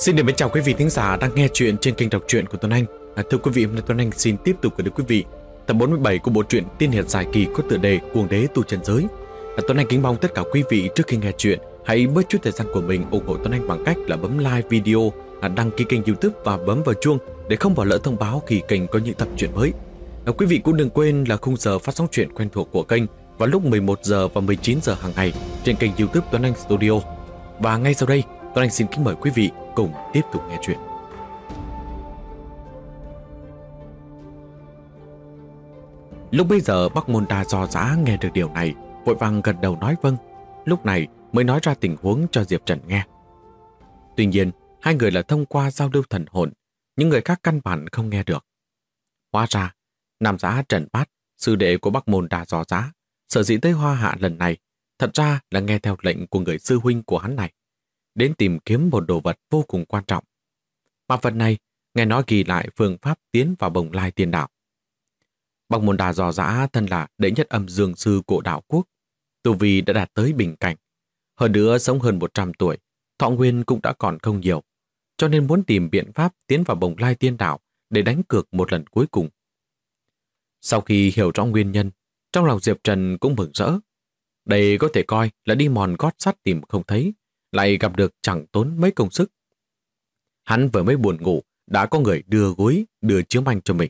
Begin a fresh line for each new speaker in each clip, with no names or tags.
Xin được mến chào quý vị thính giả đang nghe chuyện trên kênh đọc truyện của Tuấn Anh. Thưa quý vị, hôm nay Tuấn Anh xin tiếp tục gửi đến quý vị tập 47 của bộ truyện tiên hiệp dài kỳ có tựa đề Cuồng đế tu chân giới. Tuấn Anh kính mong tất cả quý vị trước khi nghe chuyện hãy bớt chút thời gian của mình ủng hộ Tuấn Anh bằng cách là bấm like video, đăng ký kênh YouTube và bấm vào chuông để không bỏ lỡ thông báo khi kênh có những tập truyện mới. Quý vị cũng đừng quên là khung giờ phát sóng truyện quen thuộc của kênh vào lúc 11 giờ và 19 giờ hàng ngày trên kênh YouTube Tuấn Anh Studio. Và ngay sau đây, Tuấn Anh xin kính mời quý vị cùng tiếp tục nghe chuyện. Lúc bấy giờ Bắc Môn Đa Do Dã nghe được điều này, vội vàng gật đầu nói vâng, lúc này mới nói ra tình huống cho Diệp Trần nghe. Tuy nhiên, hai người là thông qua giao lưu thần hồn, những người khác căn bản không nghe được. Hóa ra, Nam Giá Trần Bát, sư đệ của Bắc Môn Đa Do Dã, sở dĩ tới Hoa Hạ lần này, thật ra là nghe theo lệnh của người sư huynh của hắn này, đến tìm kiếm một đồ vật vô cùng quan trọng. Mà vật này, nghe nói ghi lại phương pháp tiến vào Bồng Lai Tiên Đạo. Bắc Môn Đa Do Dã thân là đệ nhất âm dương sư của đạo quốc, tu vi đã đạt tới bình cảnh. Hơn nữa sống hơn 100 tuổi, thọ nguyên cũng đã còn không nhiều, cho nên muốn tìm biện pháp tiến vào Bồng Lai Tiên Đạo để đánh cược một lần cuối cùng. Sau khi hiểu rõ nguyên nhân, trong lòng Diệp Trần cũng mừng rỡ. Đây có thể coi là đi mòn gót sắt tìm không thấy, lại gặp được chẳng tốn mấy công sức. Hắn vừa mới buồn ngủ, đã có người đưa gối, đưa chiếu manh cho mình.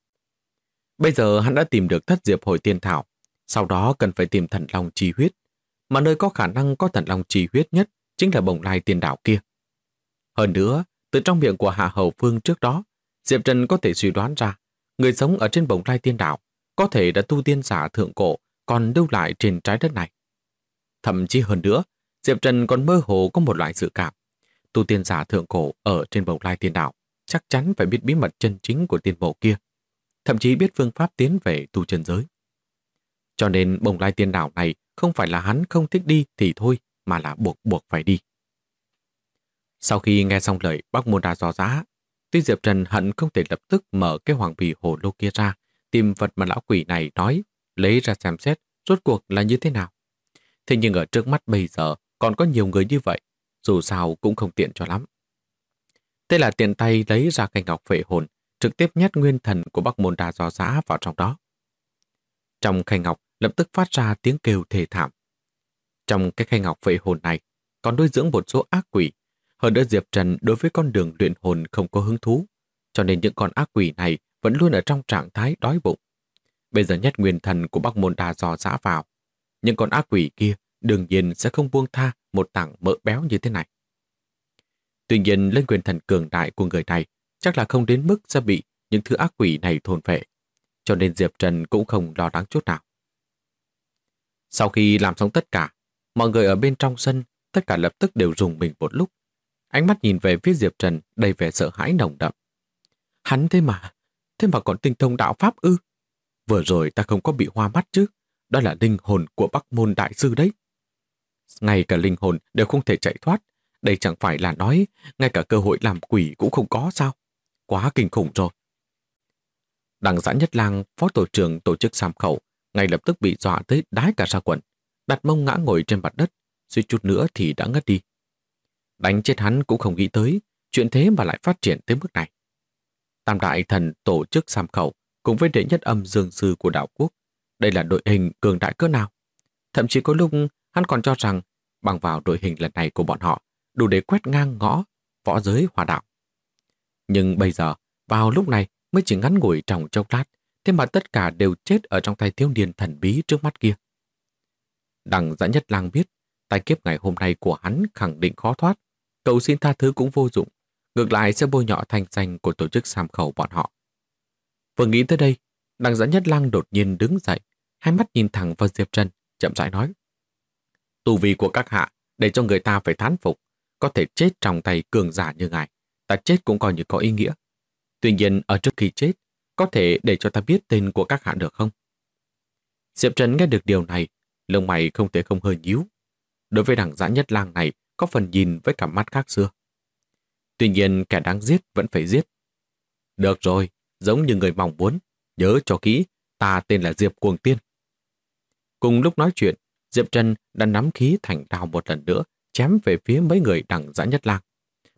Bây giờ hắn đã tìm được thất diệp hồi tiên thảo, sau đó cần phải tìm thần long chi huyết, mà nơi có khả năng có thần long chi huyết nhất chính là Bồng Lai Tiên Đạo kia. Hơn nữa, từ trong miệng của Hạ Hầu Phương trước đó, Diệp Trần có thể suy đoán ra, người sống ở trên Bồng Lai Tiên Đạo có thể đã tu tiên giả thượng cổ còn lưu lại trên trái đất này. Thậm chí hơn nữa, Diệp Trần còn mơ hồ có một loại dự cảm. Tu tiên giả thượng cổ ở trên Bồng Lai Tiên Đạo chắc chắn phải biết bí mật chân chính của tiên mộ kia, thậm chí biết phương pháp tiến về tu chân giới. Cho nên Bồng Lai Tiên Đạo này không phải là hắn không thích đi thì thôi, mà là buộc phải đi. Sau khi nghe xong lời Bắc Môn Đa Do Dã, tuy Diệp Trần hận không thể lập tức mở cái hoàng bì hồ lô kia ra, tìm vật mà lão quỷ này nói, lấy ra xem xét rốt cuộc là như thế nào. Thế nhưng ở trước mắt bây giờ còn có nhiều người như vậy, dù sao cũng không tiện cho lắm. Thế là tiện tay lấy ra cây ngọc phệ hồn, trực tiếp nhét nguyên thần của Bắc Môn Đa Do Dã vào trong đó. Trong khay ngọc lập tức phát ra tiếng kêu thê thảm. Trong cái khay ngọc phệ hồn này còn nuôi dưỡng một số ác quỷ. Hơn nữa Diệp Trần đối với con đường luyện hồn không có hứng thú, cho nên những con ác quỷ này vẫn luôn ở trong trạng thái đói bụng. Bây giờ nhét nguyên thần của Bắc Môn Đa Do Dã vào, những con ác quỷ kia đương nhiên sẽ không buông tha một tảng mỡ béo như thế này. Tuy nhiên lên nguyên thần cường đại của người này chắc là không đến mức sẽ bị những thứ ác quỷ này thôn phệ, cho nên Diệp Trần cũng không lo lắng chút nào. Sau khi làm xong tất cả, mọi người ở bên trong sân tất cả lập tức đều rùng mình một lúc. Ánh mắt nhìn về phía Diệp Trần đầy vẻ sợ hãi nồng đậm. Hắn thế mà còn tinh thông đạo pháp ư? Vừa rồi ta không có bị hoa mắt chứ? Đó là linh hồn của Bắc Môn Đại Sư đấy. Ngay cả linh hồn đều không thể chạy thoát. Đây chẳng phải là nói ngay cả cơ hội làm quỷ cũng không có sao? Quá kinh khủng rồi. Đằng Dã Nhất Lang, phó tổ trưởng tổ chức Sam Khẩu, ngay lập tức bị dọa tới đái cả ra quần, đặt mông ngã ngồi trên mặt đất, suýt chút nữa thì đã ngất đi. Đánh chết hắn cũng không nghĩ tới, chuyện thế mà lại phát triển tới mức này. Tam Đại Thần tổ chức Sam Khẩu cùng với đệ nhất âm dương sư của đạo quốc, đây là đội hình cường đại cỡ nào. Thậm chí có lúc hắn còn cho rằng bằng vào đội hình lần này của bọn họ đủ để quét ngang ngõ võ giới Hoa đạo. Nhưng bây giờ, vào lúc này mới chỉ ngắn ngủi trong chốc lát, thế mà tất cả đều chết ở trong tay thiếu niên thần bí trước mắt kia. Đằng Dã Nhất Lang biết, tai kiếp ngày hôm nay của hắn khẳng định khó thoát, cầu xin tha thứ cũng vô dụng, ngược lại sẽ bôi nhọ thanh danh của tổ chức Sam Khẩu bọn họ. Vừa nghĩ tới đây, đằng Dã Nhất Lang đột nhiên đứng dậy, hai mắt nhìn thẳng vào Diệp Trần, chậm rãi nói: Tu vi của các hạ để cho người ta phải thán phục, có thể chết trong tay cường giả như ngài, ta chết cũng coi như có ý nghĩa. Tuy nhiên ở trước khi chết, có thể để cho ta biết tên của các hạ được không? Diệp Trần nghe được điều này, lông mày không thể không hơi nhíu. Đối với đằng Dã Nhất Lang này có phần nhìn với cặp mắt khác xưa. Tuy nhiên kẻ đáng giết vẫn phải giết. Được rồi, giống như người mong muốn, nhớ cho kỹ, ta tên là Diệp Cuồng Tiên. Cùng lúc nói chuyện, Diệp Trần đã nắm khí thành đao một lần nữa, chém về phía mấy người đằng Dã Nhất Lang.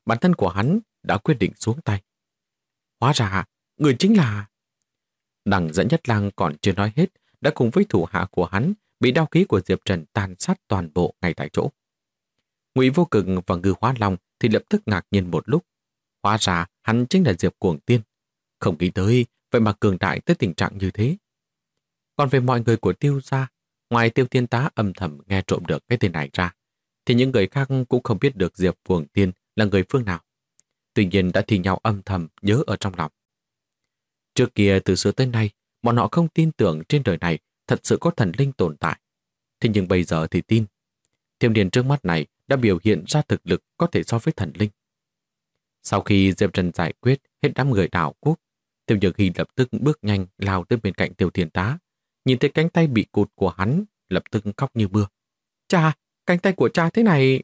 bản thân của hắn đã quyết định xuống tay. Hóa ra, người chính là... Đằng Dẫn Nhất Lang còn chưa nói hết, đã cùng với thủ hạ của hắn bị đao khí của Diệp Trần tàn sát toàn bộ ngay tại chỗ. Ngụy Vô Cực và Ngư Hóa Long thì lập tức ngạc nhiên một lúc. Hóa ra hắn chính là Diệp Cuồng Tiên. Không nghĩ tới, vậy mà cường đại tới tình trạng như thế. Còn về mọi người của Tiêu gia, ngoài Tiêu Thiên Tá âm thầm nghe trộm được cái tên này ra, thì những người khác cũng không biết được Diệp Cuồng Tiên là người phương nào. Tuy nhiên đã thì nhau âm thầm nhớ ở trong lòng. Trước kia từ xưa tới nay, bọn họ không tin tưởng trên đời này thật sự có thần linh tồn tại. Thế nhưng bây giờ thì tin. Thiếu niên trước mắt này đã biểu hiện ra thực lực có thể so với thần linh. Sau khi Diệp Trần giải quyết hết đám người đảo quốc, Tiêu Nhược Hy lập tức bước nhanh lao tới bên cạnh Tiêu Thiên Tá. Nhìn thấy cánh tay bị cụt của hắn, lập tức khóc như mưa. Cha, cánh tay của cha thế này...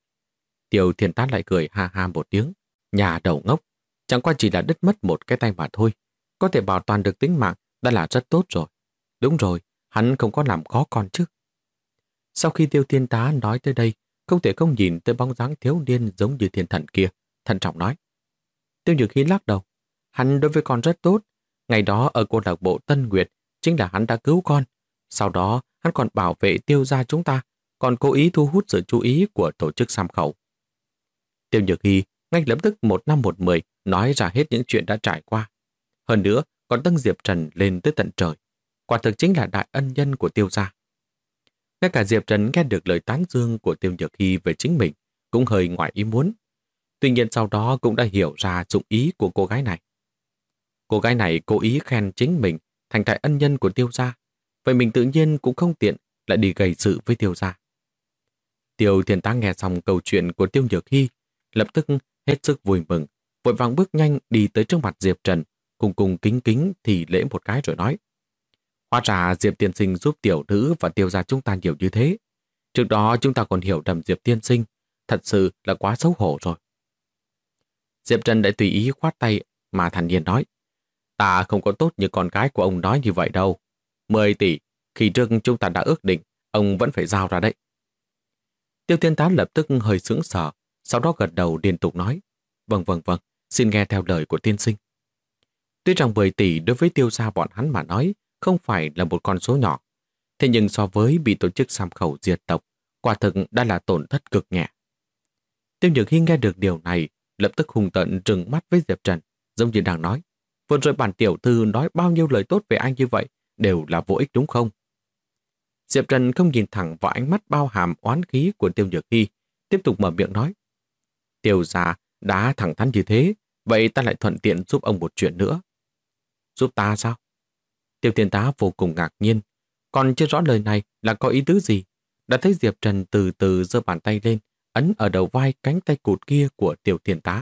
Tiêu Thiên Tá lại cười ha ha một tiếng. Nhà đầu ngốc, chẳng qua chỉ là đứt mất một cái tay mà thôi. Có thể bảo toàn được tính mạng đã là rất tốt rồi. Đúng rồi, hắn không có làm khó con chứ. Sau khi Tiêu Thiên Tá nói tới đây, không thể không nhìn tới bóng dáng thiếu niên giống như thiên thần kia, thận trọng nói. Tiêu Nhược Hy lắc đầu. Hắn đối với con rất tốt. Ngày đó ở câu lạc bộ Tân Nguyệt, chính là hắn đã cứu con. Sau đó, hắn còn bảo vệ Tiêu gia chúng ta, còn cố ý thu hút sự chú ý của tổ chức Sam Khẩu. Tiêu Nhược Hy ngay lập tức 1 năm 1 mười nói ra hết những chuyện đã trải qua. Hơn nữa, còn dâng Diệp Trần lên tới tận trời. Quả thực chính là đại ân nhân của Tiêu gia. Ngay cả Diệp Trần nghe được lời tán dương của Tiêu Nhược Hy về chính mình cũng hơi ngoài ý muốn. Tuy nhiên sau đó cũng đã hiểu ra dụng ý của cô gái này. Cô gái này cố ý khen chính mình thành đại ân nhân của Tiêu gia. Vậy mình tự nhiên cũng không tiện lại đi gây sự với Tiêu gia. Tiêu Thiên Tá nghe xong câu chuyện của Tiêu Nhược Hy, lập tức hết sức vui mừng, vội vàng bước nhanh đi tới trước mặt Diệp Trần, cùng kính kính thì lễ một cái rồi nói. Hóa ra Diệp tiên sinh giúp tiểu nữ và Tiêu gia chúng ta nhiều như thế. Trước đó chúng ta còn hiểu lầm Diệp tiên sinh, thật sự là quá xấu hổ rồi. Diệp Trần đã tùy ý khoát tay mà thản nhiên nói. Ta không có tốt như con gái của ông nói như vậy đâu. 10 tỷ, khi trước chúng ta đã ước định, ông vẫn phải giao ra đấy. Tiêu Thiên Tá lập tức hơi sững sờ, sau đó gật đầu liên tục nói. Vâng, xin nghe theo lời của tiên sinh. Tuy rằng 10 tỷ đối với Tiêu gia bọn hắn mà nói không phải là một con số nhỏ, thế nhưng so với bị tổ chức Sam Khẩu diệt tộc, quả thực đã là tổn thất cực nhẹ. Tiêu Nhược Hy nghe được điều này, lập tức hung tợn trừng mắt với Diệp Trần, giống như đang nói. Vừa rồi bản tiểu thư nói bao nhiêu lời tốt về anh như vậy, đều là vô ích đúng không? Diệp Trần không nhìn thẳng vào ánh mắt bao hàm oán khí của Tiêu Nhược Hy, tiếp tục mở miệng nói. Tiêu gia đã thẳng thắn như thế, vậy ta lại thuận tiện giúp ông một chuyện nữa. Giúp ta sao? Tiêu Thiên Tá vô cùng ngạc nhiên, còn chưa rõ lời này là có ý tứ gì. Đã thấy Diệp Trần từ từ giơ bàn tay lên, ấn ở đầu vai cánh tay cụt kia của Tiêu Thiên Tá.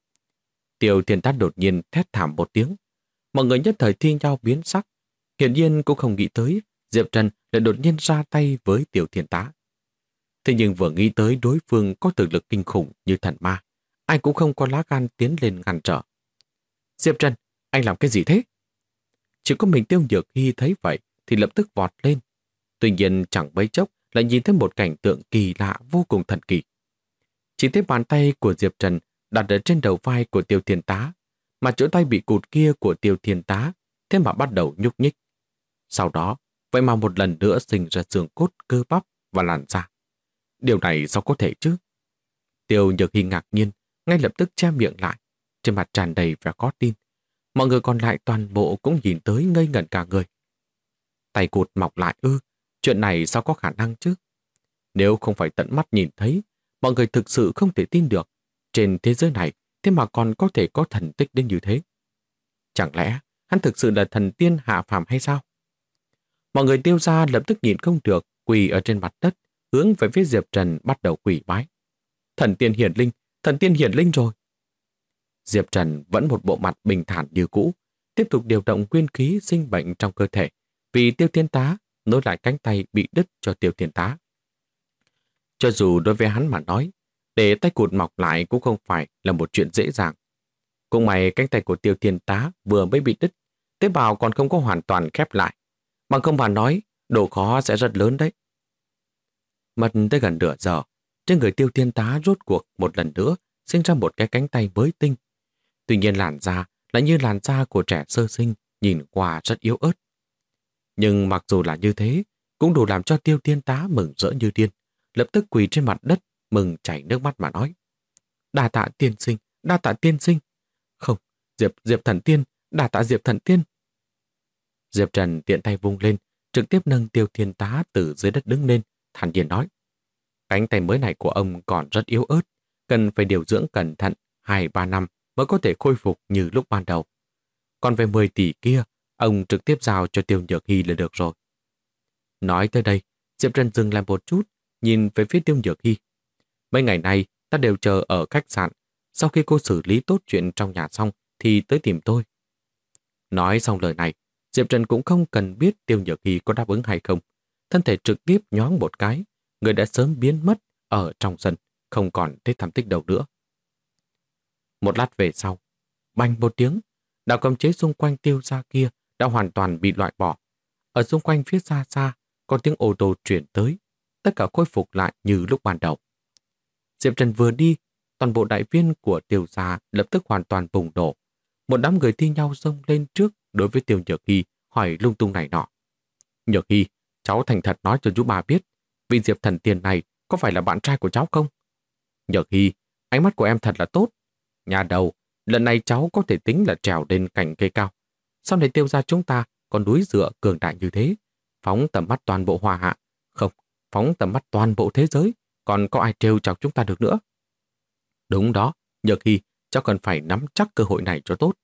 Tiêu Thiên Tá đột nhiên thét thảm một tiếng. Mọi người nhất thời thi nhau biến sắc. Hiển nhiên cũng không nghĩ tới Diệp Trần lại đột nhiên ra tay với Tiêu Thiên Tá. Thế nhưng vừa nghĩ tới đối phương có thực lực kinh khủng như thần ma, ai cũng không có lá gan tiến lên ngăn trở. Diệp Trần, anh làm cái gì thế? Chỉ có mình Tiêu Nhược Hy thấy vậy thì lập tức vọt lên. Tuy nhiên chẳng mấy chốc lại nhìn thấy một cảnh tượng kỳ lạ vô cùng thần kỳ. Chỉ thấy bàn tay của Diệp Trần đặt ở trên đầu vai của Tiêu Thiên Tá, mà chỗ tay bị cụt kia của Tiêu Thiên Tá thế mà bắt đầu nhúc nhích. Sau đó, vậy mà một lần nữa sinh ra xương cốt, cơ bắp và làn da. Điều này sao có thể chứ? Tiêu Nhược Hy ngạc nhiên, ngay lập tức che miệng lại, trên mặt tràn đầy vẻ khó tin. Mọi người còn lại toàn bộ cũng nhìn tới ngây ngẩn cả người. Tay cụt mọc lại ư? Chuyện này sao có khả năng chứ? Nếu không phải tận mắt nhìn thấy, mọi người thực sự không thể tin được. Trên thế giới này, thế mà còn có thể có thần tích đến như thế. Chẳng lẽ hắn thực sự là thần tiên hạ phàm hay sao? Mọi người Tiêu gia lập tức nhìn không được, quỳ ở trên mặt đất, hướng về phía Diệp Trần bắt đầu quỳ bái. Thần tiên hiển linh rồi. Diệp Trần vẫn một bộ mặt bình thản như cũ, tiếp tục điều động nguyên khí sinh bệnh trong cơ thể, vì Tiêu Thiên Tá nối lại cánh tay bị đứt cho Tiêu Thiên Tá. Cho dù đối với hắn mà nói, để tay cụt mọc lại cũng không phải là một chuyện dễ dàng. Cũng may cánh tay của Tiêu Thiên Tá vừa mới bị đứt, tế bào còn không có hoàn toàn khép lại. Bằng không mà nói, độ khó sẽ rất lớn đấy. Mất tới gần nửa giờ, trên người Tiêu Thiên Tá rốt cuộc một lần nữa sinh ra một cái cánh tay mới tinh. Tuy nhiên làn da lại như làn da của trẻ sơ sinh, nhìn qua rất yếu ớt. Nhưng mặc dù là như thế, cũng đủ làm cho Tiêu Thiên Tá mừng rỡ như điên, lập tức quỳ trên mặt đất, mừng chảy nước mắt mà nói: "Đa tạ tiên sinh, đa tạ tiên sinh." "Không, Diệp thần tiên, đa tạ Diệp thần tiên." Diệp Trần tiện tay vung lên, trực tiếp nâng Tiêu Thiên Tá từ dưới đất đứng lên, thản nhiên nói: "Cánh tay mới này của ông còn rất yếu ớt, cần phải điều dưỡng cẩn thận 2-3 năm mới có thể khôi phục như lúc ban đầu. Còn về 10 tỷ kia, ông trực tiếp giao cho Tiêu Nhược Hy là được rồi." Nói tới đây, Diệp Trần dừng lại một chút, nhìn về phía Tiêu Nhược Hy. "Mấy ngày nay, ta đều chờ ở khách sạn. Sau khi cô xử lý tốt chuyện trong nhà xong, thì tới tìm tôi." Nói xong lời này, Diệp Trần cũng không cần biết Tiêu Nhược Hy có đáp ứng hay không. Thân thể trực tiếp nhoáng một cái, người đã sớm biến mất ở trong sân, không còn thấy thăm tích đâu nữa. Một lát về sau, bành một tiếng, đạo cấm chế xung quanh Tiêu gia kia đã hoàn toàn bị loại bỏ. Ở xung quanh phía xa xa, có tiếng ô tô chuyển tới, tất cả khôi phục lại như lúc ban đầu. Diệp Trần vừa đi, toàn bộ đại viên của Tiêu gia lập tức hoàn toàn bùng nổ. Một đám người thi nhau xông lên trước đối với Tiêu Nhược Hy, hỏi lung tung này nọ. "Nhược Hy, cháu thành thật nói cho chú bà biết, vị Diệp thần tiên này có phải là bạn trai của cháu không?" "Nhược Hy, ánh mắt của em thật là tốt. Nhà đầu, lần này cháu có thể tính là trèo lên cành cây cao. Sau này Tiêu gia chúng ta còn núi dựa cường đại như thế, phóng tầm mắt toàn bộ Hoa Hạ, không, phóng tầm mắt toàn bộ thế giới, còn có ai trêu chọc chúng ta được nữa." "Đúng đó, Nhược Hy, cháu cần phải nắm chắc cơ hội này cho tốt."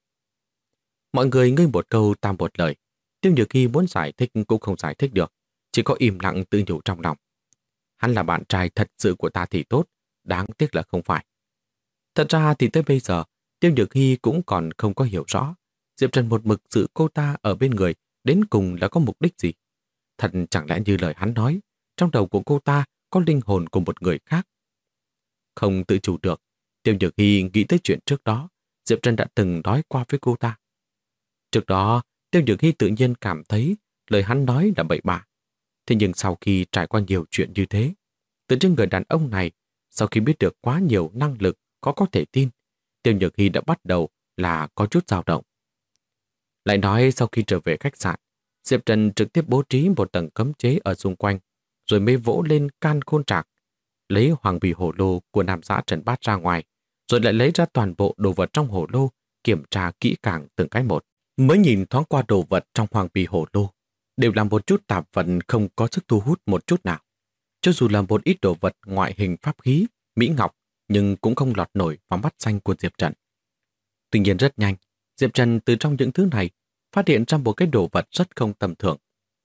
Mọi người ngươi một câu ta một lời. Tiêu Nhược Hy muốn giải thích cũng không giải thích được, chỉ có im lặng tự nhủ trong lòng: "Hắn là bạn trai thật sự của ta thì tốt, đáng tiếc là không phải." Thật ra thì tới bây giờ, Tiêu Nhược Hy cũng còn không có hiểu rõ Diệp Trần một mực giữ cô ta ở bên người đến cùng là có mục đích gì. Thật chẳng lẽ như lời hắn nói, trong đầu của cô ta có linh hồn của một người khác. Không tự chủ được, Tiêu Nhược Hy nghĩ tới chuyện trước đó Diệp Trần đã từng nói qua với cô ta. Trước đó, Tiêu Nhược Hy tự nhiên cảm thấy lời hắn nói là bậy bạ. Thế nhưng sau khi trải qua nhiều chuyện như thế, từ trên người đàn ông này, sau khi biết được quá nhiều năng lực có thể tin, Tiêu Nhược Hy đã bắt đầu là có chút dao động. Lại nói sau khi trở về khách sạn, Diệp Trần trực tiếp bố trí một tầng cấm chế ở xung quanh, rồi mới vỗ lên can khôn trạc, lấy hoàng bì hổ lô của Nam xã Trần Bát ra ngoài, rồi lại lấy ra toàn bộ đồ vật trong hổ lô, kiểm tra kỹ càng từng cái một. Mới nhìn thoáng qua đồ vật trong hoàng bì hổ lô, đều là một chút tạp vật không có sức thu hút một chút nào. Cho dù là một ít đồ vật ngoại hình pháp khí, mỹ ngọc, nhưng cũng không lọt nổi vào mắt xanh của Diệp Trần. Tuy nhiên rất nhanh, Diệp Trần từ trong những thứ này phát hiện ra một cái đồ vật rất không tầm thường.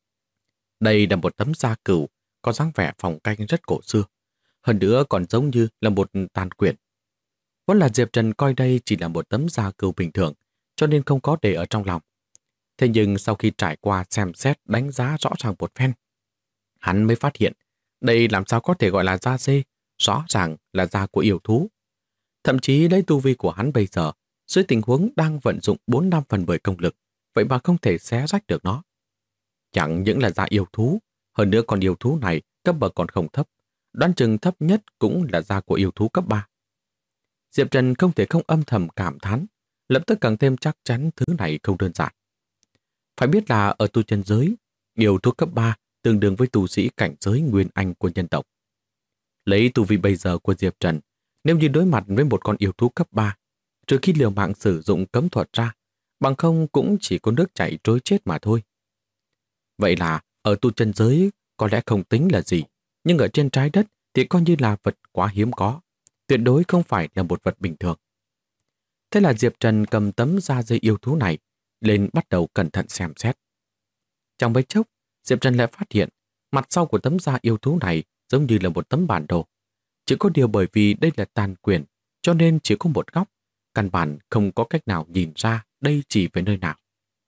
Đây là một tấm da cừu có dáng vẻ phong cách rất cổ xưa, hơn nữa còn giống như là một tàn quyển. Vốn là Diệp Trần coi đây chỉ là một tấm da cừu bình thường, cho nên không có để ở trong lòng. Thế nhưng sau khi trải qua xem xét đánh giá rõ ràng một phen, hắn mới phát hiện đây làm sao có thể gọi là da dê, rõ ràng là da của yêu thú. Thậm chí lấy tu vi của hắn bây giờ, dưới tình huống đang vận dụng 4/5 công lực, vậy mà không thể xé rách được nó. Chẳng những là da yêu thú, hơn nữa còn yêu thú này cấp bậc còn không thấp, đoán chừng thấp nhất cũng là da của yêu thú cấp 3. Diệp Trần không thể không âm thầm cảm thán, lập tức càng thêm chắc chắn thứ này không đơn giản. Phải biết là ở tu chân giới, yêu thú cấp 3 tương đương với tu sĩ cảnh giới nguyên anh của nhân tộc. Lấy tu vi bây giờ của Diệp Trần, nếu như đối mặt với một con yêu thú cấp 3, trừ khi liều mạng sử dụng cấm thuật ra, bằng không cũng chỉ có nước chảy trôi chết mà thôi. Vậy là ở tu chân giới có lẽ không tính là gì, nhưng ở trên trái đất thì coi như là vật quá hiếm có, tuyệt đối không phải là một vật bình thường. Thế là Diệp Trần cầm tấm da dê yêu thú này lên bắt đầu cẩn thận xem xét. Trong mấy chốc, Diệp Trần lại phát hiện mặt sau của tấm da yêu thú này giống như là một tấm bản đồ. Chỉ có điều bởi vì đây là tàn quyển, cho nên chỉ có một góc, căn bản không có cách nào nhìn ra đây chỉ về nơi nào.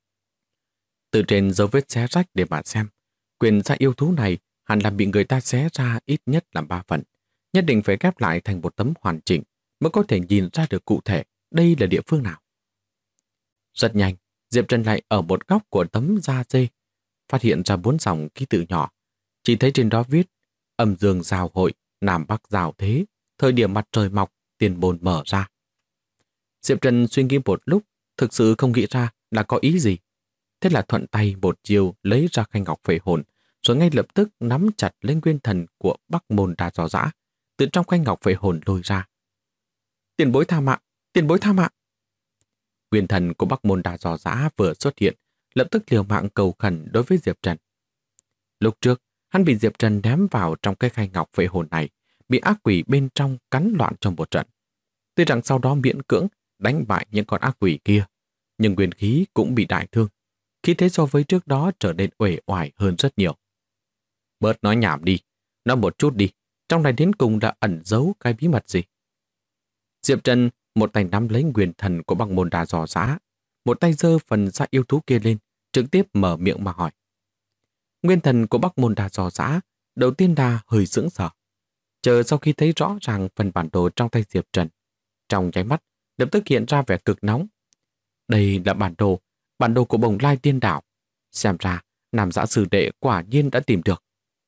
Từ trên dấu vết xé rách để mà xem, quyển da yêu thú này hẳn là bị người ta xé ra ít nhất là 3 phần. Nhất định phải ghép lại thành một tấm hoàn chỉnh mới có thể nhìn ra được cụ thể đây là địa phương nào. Rất nhanh, Diệp Trần lại ở một góc của tấm da dê, phát hiện ra 4 dòng ký tự nhỏ. Chỉ thấy trên đó viết: âm dương giao hội, nam bắc giao thế, thời điểm mặt trời mọc, tiền môn mở ra. Diệp Trần suy nghĩ một lúc, thực sự không nghĩ ra là có ý gì. Thế là thuận tay một chiều lấy ra khay ngọc phệ hồn, rồi ngay lập tức nắm chặt lên nguyên thần của Bắc Môn Đa Do Dã, từ trong khay ngọc phệ hồn lôi ra. Tiền bối tha mạng, tiền bối tha mạng. Nguyên thần của Bắc Môn Đa Do Dã vừa xuất hiện, lập tức liều mạng cầu khẩn đối với Diệp Trần. Lúc trước, hắn bị Diệp Trần ném vào trong cái khay ngọc phệ hồn này, bị ác quỷ bên trong cắn loạn trong một trận. Tuy rằng sau đó miễn cưỡng đánh bại những con ác quỷ kia, nhưng nguyên khí cũng bị đại thương. Khí thế so với trước đó trở nên uể oải hơn rất nhiều. Bớt nói nhảm đi, nói một chút đi, trong này đến cùng đã ẩn giấu cái bí mật gì? Diệp Trần một tay nắm lấy nguyên thần của Bắc Môn Đa Do Dã, một tay giơ phần da yêu thú kia lên, trực tiếp mở miệng mà hỏi. Nguyên thần của Bắc Môn Đa Do Dã đầu tiên là hơi sững sờ. Chờ sau khi thấy rõ ràng phần bản đồ trong tay Diệp Trần, trong nháy mắt lập tức hiện ra vẻ cực nóng. Đây là bản đồ của Bồng Lai Tiên Đảo. Xem ra, Nam Giã Sư Đệ quả nhiên đã tìm được.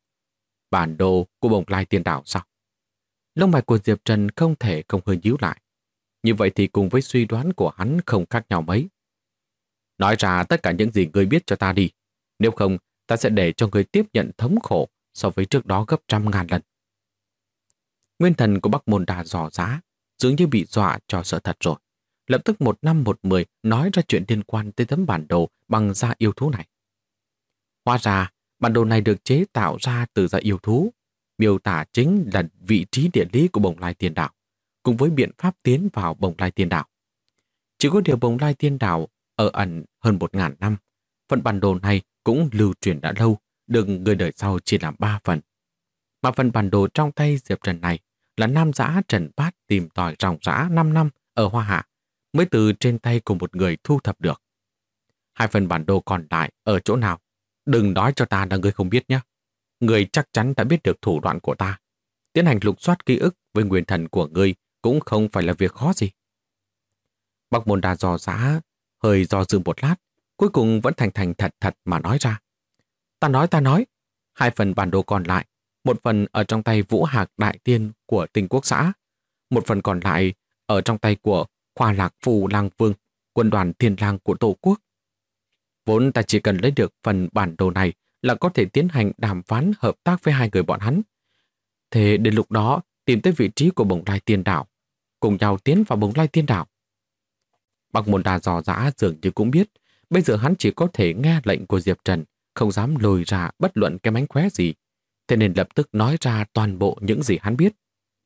Bản đồ của Bồng Lai Tiên Đảo sao? Lông mày của Diệp Trần không thể không hơi nhíu lại. Như vậy thì cùng với suy đoán của hắn không khác nhau mấy. Nói ra tất cả những gì ngươi biết cho ta đi. Nếu không, ta sẽ để cho ngươi tiếp nhận thống khổ so với trước đó gấp 100.000 lần. Nguyên thần của Bắc Môn Đa Do Dã dường như bị dọa cho sợ thật rồi. Lập tức 1 năm 1 mười nói ra chuyện liên quan tới tấm bản đồ bằng da yêu thú này. Hóa ra, bản đồ này được chế tạo ra từ da yêu thú, miêu tả chính là vị trí địa lý của Bồng Lai Tiên Đảo, cùng với biện pháp tiến vào Bồng Lai Tiên Đảo. Chỉ có điều Bồng Lai Tiên Đảo ở ẩn hơn 1.000 năm, phần bản đồ này cũng lưu truyền đã lâu, được người đời sau chia làm 3 phần. Mà phần bản đồ trong tay Diệp Trần này là Nam Giã Trần Bát tìm tòi ròng rã 5 năm ở Hoa Hạ, mới từ trên tay của một người thu thập được. 2 phần bản đồ còn lại ở chỗ nào? Đừng nói cho ta là ngươi không biết nhé. Ngươi chắc chắn đã biết được thủ đoạn của ta. Tiến hành lục soát ký ức với nguyên thần của ngươi cũng không phải là việc khó gì. Bắc Môn Đa Do Dã hơi do dự một lát, cuối cùng vẫn thành thật mà nói ra. Ta nói. 2 phần bản đồ còn lại, một phần ở trong tay Vũ Hạc Đại Tiên của Tinh Quốc xã, một phần còn lại ở trong tay của Khoa Lạc Phù Lang Vương, quân đoàn Thiên Lang của Tổ quốc. Vốn ta chỉ cần lấy được phần bản đồ này là có thể tiến hành đàm phán hợp tác với 2 người bọn hắn. Thế đến lúc đó tìm tới vị trí của Bồng Lai Tiên Đảo, cùng nhau tiến vào Bồng Lai Tiên Đảo. Bắc Môn Đa Do Dã dường như cũng biết, bây giờ hắn chỉ có thể nghe lệnh của Diệp Trần, không dám lùi ra bất luận cái mánh khóe gì, thế nên lập tức nói ra toàn bộ những gì hắn biết.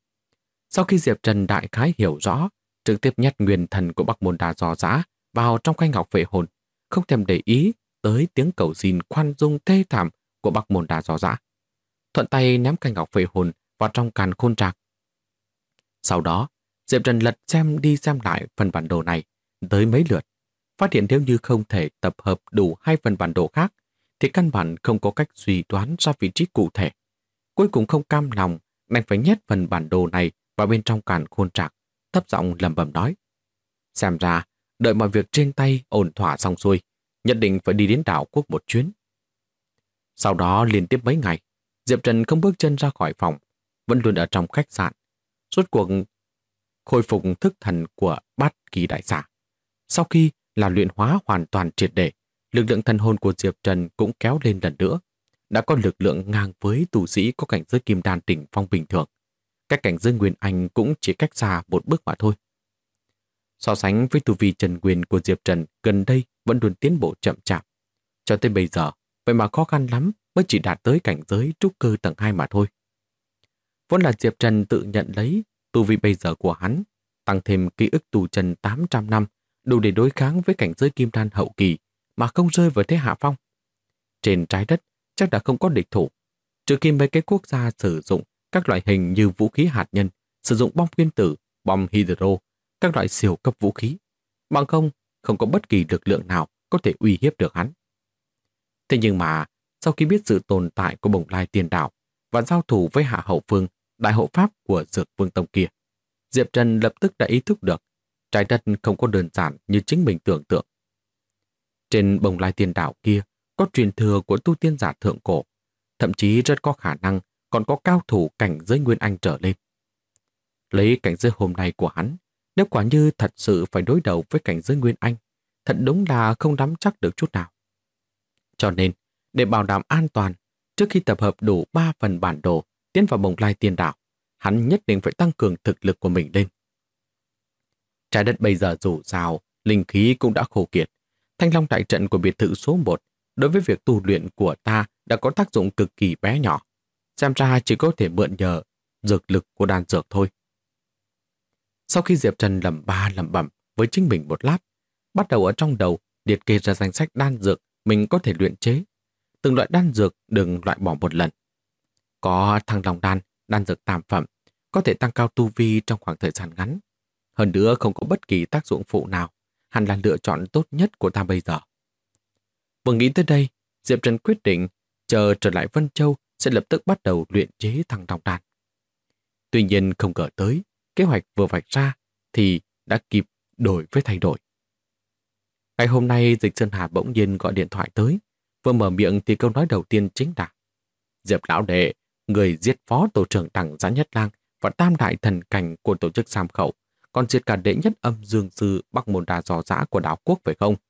Sau khi Diệp Trần đại khái hiểu rõ, trực tiếp nhét nguyên thần của Bắc Môn Đa Do Dã vào trong khay ngọc phệ hồn, không thèm để ý tới tiếng cầu xin khoan dung thê thảm của Bắc Môn Đa Do Dã. Thuận tay ném khay ngọc phệ hồn vào trong càn khôn trạc. Sau đó, Diệp Trần lật xem đi xem lại phần bản đồ này tới mấy lượt, phát hiện nếu như không thể tập hợp đủ 2 phần bản đồ khác, thì căn bản không có cách suy đoán ra vị trí cụ thể. Cuối cùng không cam lòng, đành phải nhét phần bản đồ này vào bên trong càn khôn trạc, thấp giọng lẩm bẩm nói. Xem ra, đợi mọi việc trên tay ổn thỏa xong xuôi, nhất định phải đi đến đảo quốc một chuyến. Sau đó liên tiếp mấy ngày, Diệp Trần không bước chân ra khỏi phòng, vẫn luôn ở trong khách sạn. Rốt cuộc khôi phục thức thần của Bát Kỳ Đại Xà. Sau khi là luyện hóa hoàn toàn triệt để, lực lượng thần hồn của Diệp Trần cũng kéo lên lần nữa. Đã có lực lượng ngang với tu sĩ có cảnh giới kim đan đỉnh phong bình thường. Cách cảnh giới Nguyên Anh cũng chỉ cách xa một bước mà thôi. So sánh với tu vi Trần Nguyên của Diệp Trần gần đây vẫn luôn tiến bộ chậm chạp. Cho tới bây giờ, vậy mà khó khăn lắm mới chỉ đạt tới cảnh giới trúc cơ tầng 2 mà thôi. Vốn là Diệp Trần tự nhận lấy tu vi bây giờ của hắn, tăng thêm ký ức tu chân 800 năm, đủ để đối kháng với cảnh giới kim đan hậu kỳ mà không rơi vào thế hạ phong. Trên trái đất chắc đã không có địch thủ, trừ khi mấy cái quốc gia sử dụng các loại hình như vũ khí hạt nhân, sử dụng bom nguyên tử, bom hydro, các loại siêu cấp vũ khí. Bằng không có bất kỳ lực lượng nào có thể uy hiếp được hắn. Thế nhưng mà, sau khi biết sự tồn tại của Bồng Lai Tiên Đảo và giao thủ với Hạ Hậu Phương, đại hộ pháp của Dược Vương Tông kia, Diệp Trần lập tức đã ý thức được trái đất không có đơn giản như chính mình tưởng tượng. Trên Bồng Lai Tiên Đảo kia có truyền thừa của tu tiên giả thượng cổ, thậm chí rất có khả năng còn có cao thủ cảnh giới Nguyên Anh trở lên. Lấy cảnh giới hôm nay của hắn, nếu quả như thật sự phải đối đầu với cảnh giới Nguyên Anh, thật đúng là không nắm chắc được chút nào. Cho nên, để bảo đảm an toàn, trước khi tập hợp đủ 3 phần bản đồ tiến vào Bồng Lai Tiên Đảo, hắn nhất định phải tăng cường thực lực của mình lên. Trái đất bây giờ dù sao, linh khí cũng đã khô kiệt. Thanh Long đại trận của biệt thự số 1 đối với việc tu luyện của ta đã có tác dụng cực kỳ bé nhỏ. Xem ra chỉ có thể mượn nhờ dược lực của đan dược thôi. Sau khi Diệp Trần lẩm bẩm với chính mình một lát, bắt đầu ở trong đầu liệt kê ra danh sách đan dược mình có thể luyện chế. Từng loại đan dược đừng loại bỏ một lần. Có Thăng Long đan, đan dược tam phẩm, có thể tăng cao tu vi trong khoảng thời gian ngắn. Hơn nữa không có bất kỳ tác dụng phụ nào, hẳn là lựa chọn tốt nhất của ta bây giờ. Vừa nghĩ tới đây, Diệp Trần quyết định chờ trở lại Vân Châu sẽ lập tức bắt đầu luyện chế Thăng Long đan. Tuy nhiên không ngờ tới, kế hoạch vừa vạch ra thì đã kịp đổi với thay đổi. Ngày hôm nay Dịch Sơn Hà bỗng nhiên gọi điện thoại tới, vừa mở miệng thì câu nói đầu tiên chính là: Diệp lão đệ, người giết phó tổ trưởng Đằng Giá Nhất Lang và tam đại thần cảnh của tổ chức Sam Khẩu, còn diệt cả đệ nhất âm dương sư Bắc Môn Đa dò dã của đảo quốc phải không?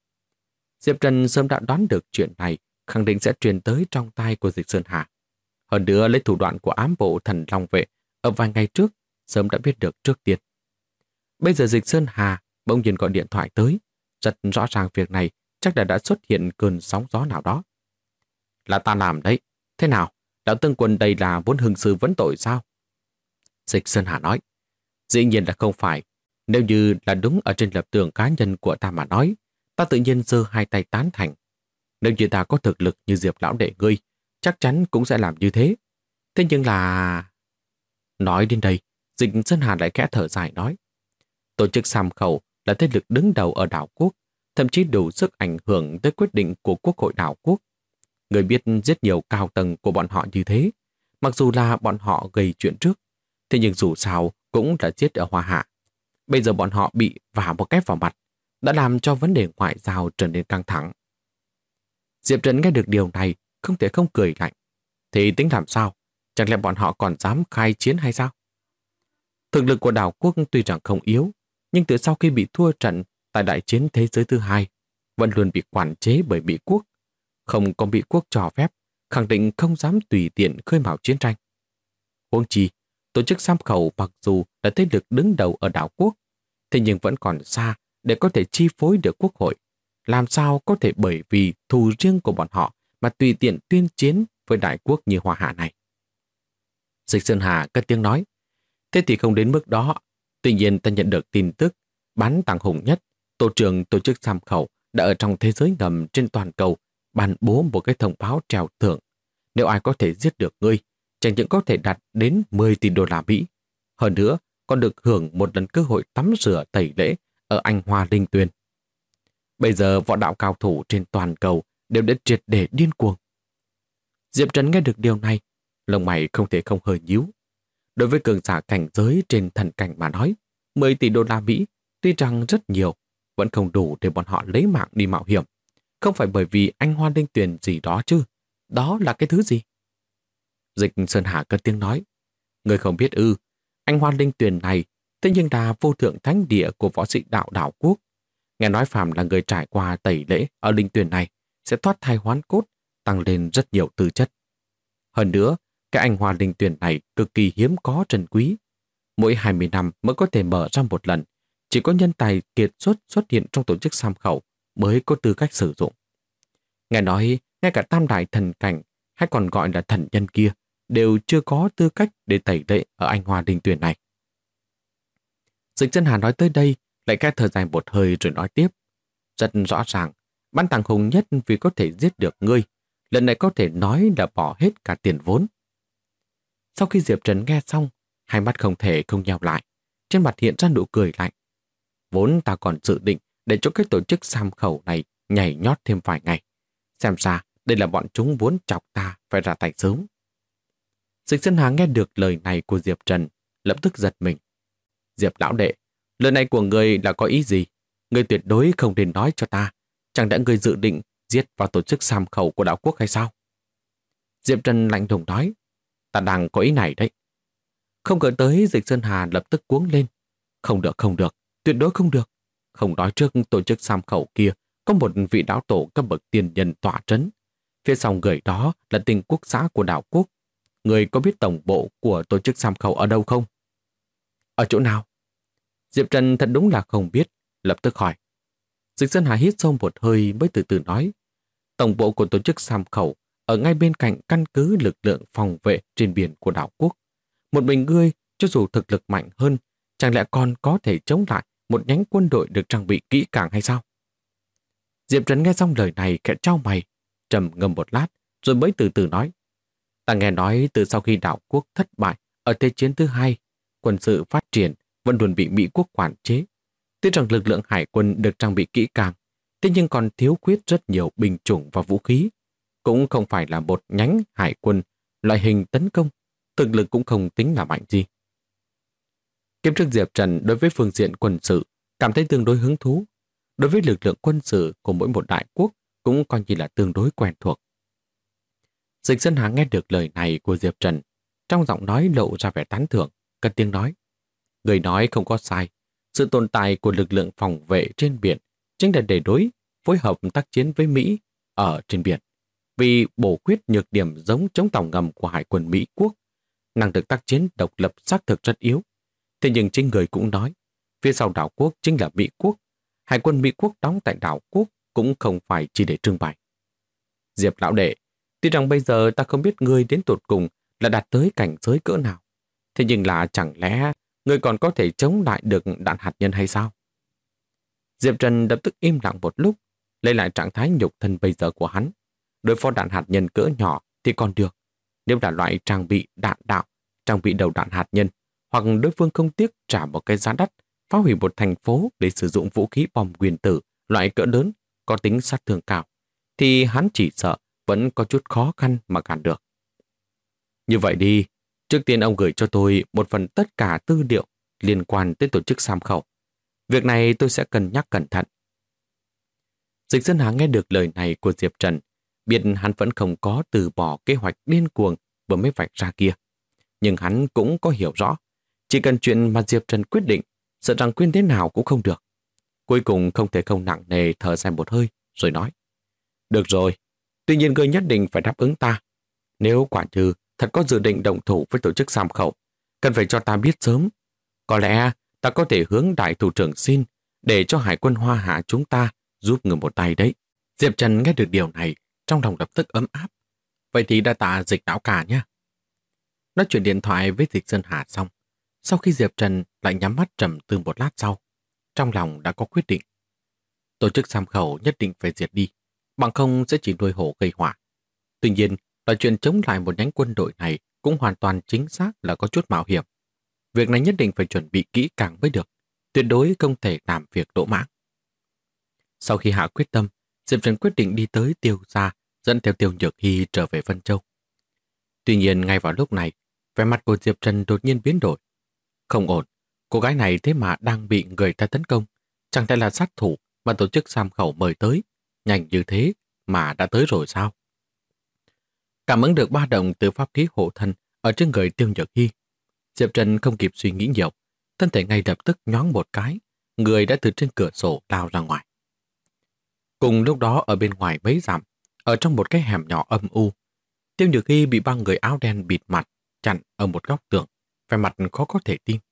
Diệp Trần sớm đã đoán được chuyện này, khẳng định sẽ truyền tới trong tai của Dịch Sơn Hà. Hơn nữa lấy thủ đoạn của ám bộ thần Long Vệ ở vài ngày trước, sớm đã biết được trước tiên. Bây giờ Dịch Sơn Hà bỗng nhiên gọi điện thoại tới, rất rõ ràng việc này chắc đã xuất hiện cơn sóng gió nào đó. Là ta làm đấy. Thế nào? Đạo Tương Quân đây là muốn hưng sư vấn tội sao? Dịch Sơn Hà nói. Dĩ nhiên là không phải. Nếu như là đúng ở trên lập trường cá nhân của ta mà nói, ta tự nhiên giơ hai tay tán thành. Nếu như ta có thực lực như Diệp lão đệ ngươi, chắc chắn cũng sẽ làm như thế. Thế nhưng là... Nói đến đây, Dịch Sơn Hà lại khẽ thở dài nói. Tổ chức Sam Khẩu là thế lực đứng đầu ở đảo quốc, thậm chí đủ sức ảnh hưởng tới quyết định của Quốc hội đảo quốc. Người biết rất nhiều cao tầng của bọn họ như thế, mặc dù là bọn họ gây chuyện trước, thế nhưng dù sao cũng là giết ở Hoa Hạ. Bây giờ bọn họ bị vả một cái vào mặt, đã làm cho vấn đề ngoại giao trở nên căng thẳng. Diệp Trần nghe được điều này, không thể không cười lạnh. Thì tính làm sao? Chẳng lẽ bọn họ còn dám khai chiến hay sao? Thực lực của đảo quốc tuy rằng không yếu, nhưng từ sau khi bị thua trận tại đại chiến thế giới thứ hai, vẫn luôn bị quản chế bởi Mỹ quốc. Không có Mỹ quốc cho phép, khẳng định không dám tùy tiện khơi mào chiến tranh. Huống chi, tổ chức Sam Khẩu mặc dù là thế lực đứng đầu ở đảo quốc, thế nhưng vẫn còn xa để có thể chi phối được quốc hội. Làm sao có thể bởi vì thù riêng của bọn họ mà tùy tiện tuyên chiến với đại quốc như Hoa Hạ này? Dịch Sơn Hà cất tiếng nói. Thế thì không đến mức đó. Tuy nhiên ta nhận được tin tức bán tàng hùng nhất, tổ trưởng tổ chức Sam Khẩu đã ở trong thế giới ngầm trên toàn cầu ban bố một cái thông báo treo thưởng. Nếu ai có thể giết được ngươi, chẳng những có thể đạt đến 10 tỷ đô la Mỹ. Hơn nữa, còn được hưởng một lần cơ hội tắm rửa tẩy lễ ở Anh Hoa Linh Tuyền. Bây giờ võ đạo cao thủ trên toàn cầu đều đã triệt để điên cuồng. Diệp Trần nghe được điều này, lông mày không thể không hơi nhíu. Đối với cường giả cảnh giới trên thần cảnh mà nói, 10 tỷ đô la Mỹ tuy rằng rất nhiều, vẫn không đủ để bọn họ lấy mạng đi mạo hiểm. Không phải bởi vì Anh Hoa Linh Tuyền gì đó chứ. Đó là cái thứ gì? Dịch Sơn Hà cất tiếng nói. Người không biết ư, Anh Hoa Linh Tuyền này thế nhưng là vô thượng thánh địa của võ sĩ đạo đảo quốc. Nghe nói phàm là người trải qua tẩy lễ ở Linh Tuyền này sẽ thoát thai hoán cốt, tăng lên rất nhiều tư chất. Hơn nữa, cái Anh Hoa Linh Tuyền này cực kỳ hiếm có trân quý. Mỗi 20 năm mới có thể mở ra một lần. Chỉ có nhân tài kiệt xuất hiện trong tổ chức Sam Khẩu mới có tư cách sử dụng. Nghe nói, ngay cả tam đại thần cảnh hay còn gọi là thần nhân kia đều chưa có tư cách để tẩy lễ ở Anh Hoa Linh Tuyền này. Dịch Sơn Hà nói tới đây, lại khẽ thở dài một hơi rồi nói tiếp. Rất rõ ràng, ban tàng hùng nhất vì có thể giết được ngươi, lần này có thể nói là bỏ hết cả tiền vốn. Sau khi Diệp Trần nghe xong, hai mắt không thể không nheo lại, trên mặt hiện ra nụ cười lạnh. Vốn ta còn dự định để cho cái tổ chức Sam Khẩu này nhảy nhót thêm vài ngày. Xem ra đây là bọn chúng muốn chọc ta phải ra tay sớm. Dịch Sơn Hà nghe được lời này của Diệp Trần, lập tức giật mình. Diệp lão đệ, lời này của người là có ý gì? Người tuyệt đối không nên nói cho ta. Chẳng lẽ người dự định giết vào tổ chức Sam Khẩu của đảo quốc hay sao? Diệp Trần lạnh lùng nói. Ta đang có ý này đấy. Không ngờ tới Dịch Sơn Hà lập tức cuống lên. Không được, không được, tuyệt đối không được. Không nói trước tổ chức Sam Khẩu kia có một vị đạo tổ cấp bậc tiền nhân tọa trấn. Phía sau người đó là Tinh Quốc xã của đảo quốc. Người có biết tổng bộ của tổ chức Sam Khẩu ở đâu không? Ở chỗ nào? Diệp Trần thật đúng là không biết, lập tức hỏi. Dịch Sơn Hà hít sâu một hơi mới từ từ nói. Tổng bộ của tổ chức Sam Khẩu ở ngay bên cạnh căn cứ lực lượng phòng vệ trên biển của đảo quốc. Một mình ngươi, cho dù thực lực mạnh hơn, chẳng lẽ còn có thể chống lại một nhánh quân đội được trang bị kỹ càng hay sao? Diệp Trần nghe xong lời này khẽ chau mày, trầm ngâm một lát, rồi mới từ từ nói. Ta nghe nói từ sau khi đảo quốc thất bại ở Thế chiến thứ hai, quân sự phát triển vẫn luôn bị Mỹ quốc quản chế. Tuy rằng lực lượng hải quân được trang bị kỹ càng, thế nhưng còn thiếu khuyết rất nhiều binh chủng và vũ khí. Cũng không phải là một nhánh hải quân loại hình tấn công, thực lực cũng không tính là mạnh gì. Kiếp trước Diệp Trần đối với phương diện quân sự cảm thấy tương đối hứng thú. Đối với lực lượng quân sự của mỗi một đại quốc cũng coi như là tương đối quen thuộc. Dịch Sơn Hà nghe được lời này của Diệp Trần, trong giọng nói lộ ra vẻ tán thưởng, cất tiếng nói. Người nói không có sai, sự tồn tại của lực lượng phòng vệ trên biển chính là để phối hợp tác chiến với Mỹ ở trên biển. Vì bổ khuyết nhược điểm giống chống tàu ngầm của hải quân Mỹ quốc, năng lực tác chiến độc lập xác thực rất yếu. Thế nhưng chính người cũng nói, phía sau đảo quốc chính là Mỹ quốc. Hải quân Mỹ quốc đóng tại đảo quốc cũng không phải chỉ để trưng bày. Diệp lão đệ, tuy rằng bây giờ ta không biết ngươi đến tột cùng là đạt tới cảnh giới cỡ nào. Thế nhưng là chẳng lẽ ngươi còn có thể chống lại được đạn hạt nhân hay sao? Diệp Trần lập tức im lặng một lúc, lấy lại trạng thái nhục thân bây giờ của hắn. Đối phó đạn hạt nhân cỡ nhỏ thì còn được. Nếu là loại trang bị đạn đạo, trang bị đầu đạn hạt nhân, hoặc đối phương không tiếc trả một cái giá đắt, phá hủy một thành phố để sử dụng vũ khí bom nguyên tử loại cỡ lớn, có tính sát thương cao, thì hắn chỉ sợ vẫn có chút khó khăn mà cản được. Như vậy đi, trước tiên ông gửi cho tôi một phần tất cả tư liệu liên quan tới tổ chức Sam Khẩu. Việc này tôi sẽ cân nhắc cẩn thận. Dịch Sơn Hà nghe được lời này của Diệp Trần, biết hắn vẫn không có từ bỏ kế hoạch điên cuồng vừa mới vạch ra kia. Nhưng hắn cũng có hiểu rõ, chỉ cần chuyện mà Diệp Trần quyết định, sợ rằng khuyên thế nào cũng không được. Cuối cùng không thể không nặng nề thở dài một hơi, rồi nói. Được rồi, tuy nhiên ngươi nhất định phải đáp ứng ta. Nếu quả như thật có dự định động thủ với tổ chức Sam Khẩu, cần phải cho ta biết sớm. Có lẽ ta có thể hướng đại thủ trưởng xin để cho hải quân Hoa Hạ chúng ta giúp người một tay đấy. Diệp Trần nghe được điều này, trong lòng lập tức ấm áp. Vậy thì đa tạ Dịch lão cả nhé. Nói chuyện điện thoại với Dịch Sơn Hà xong, sau khi Diệp Trần lại nhắm mắt trầm tư một lát sau, trong lòng đã có quyết định. Tổ chức Sam Khẩu nhất định phải diệt đi, bằng không sẽ chỉ nuôi hổ gây họa. Tuy nhiên, là chuyện chống lại một nhánh quân đội này cũng hoàn toàn chính xác là có chút mạo hiểm. Việc này nhất định phải chuẩn bị kỹ càng mới được, tuyệt đối không thể làm việc lỗ mãng. Sau khi hạ quyết tâm, Diệp Trần quyết định đi tới Tiêu gia, dẫn theo Tiêu Nhược Hy trở về Vân Châu. Tuy nhiên ngay vào lúc này, vẻ mặt của Diệp Trần đột nhiên biến đổi. Không ổn, cô gái này thế mà đang bị người ta tấn công. Chẳng thể là sát thủ mà tổ chức Sam Khẩu mời tới. Nhanh như thế mà đã tới rồi sao? Cảm ứng được ba động từ pháp khí hộ thân ở trên người Tiêu Nhược Hy. Diệp Trần không kịp suy nghĩ nhiều, thân thể ngay lập tức nhoáng một cái, người đã từ trên cửa sổ lao ra ngoài. Cùng lúc đó ở bên ngoài mấy dặm, ở trong một cái hẻm nhỏ âm u, Tiêu Nhược Hy bị ba người áo đen bịt mặt chặn ở một góc tường, vẻ mặt khó có thể tin.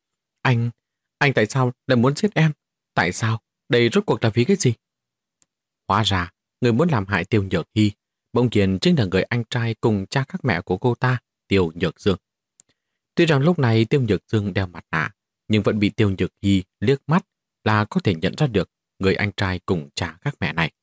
Anh tại sao lại muốn giết em? Tại sao? Đây rốt cuộc là vì cái gì? Hóa ra, người muốn làm hại Tiêu Nhược Hy bỗng nhiên chính là người anh trai cùng cha khác mẹ của cô ta, Tiêu Nhược Dương. Tuy rằng lúc này Tiêu Nhược Dương đeo mặt nạ, nhưng vẫn bị Tiêu Nhược Hy liếc mắt là có thể nhận ra được người anh trai cùng cha khác mẹ này.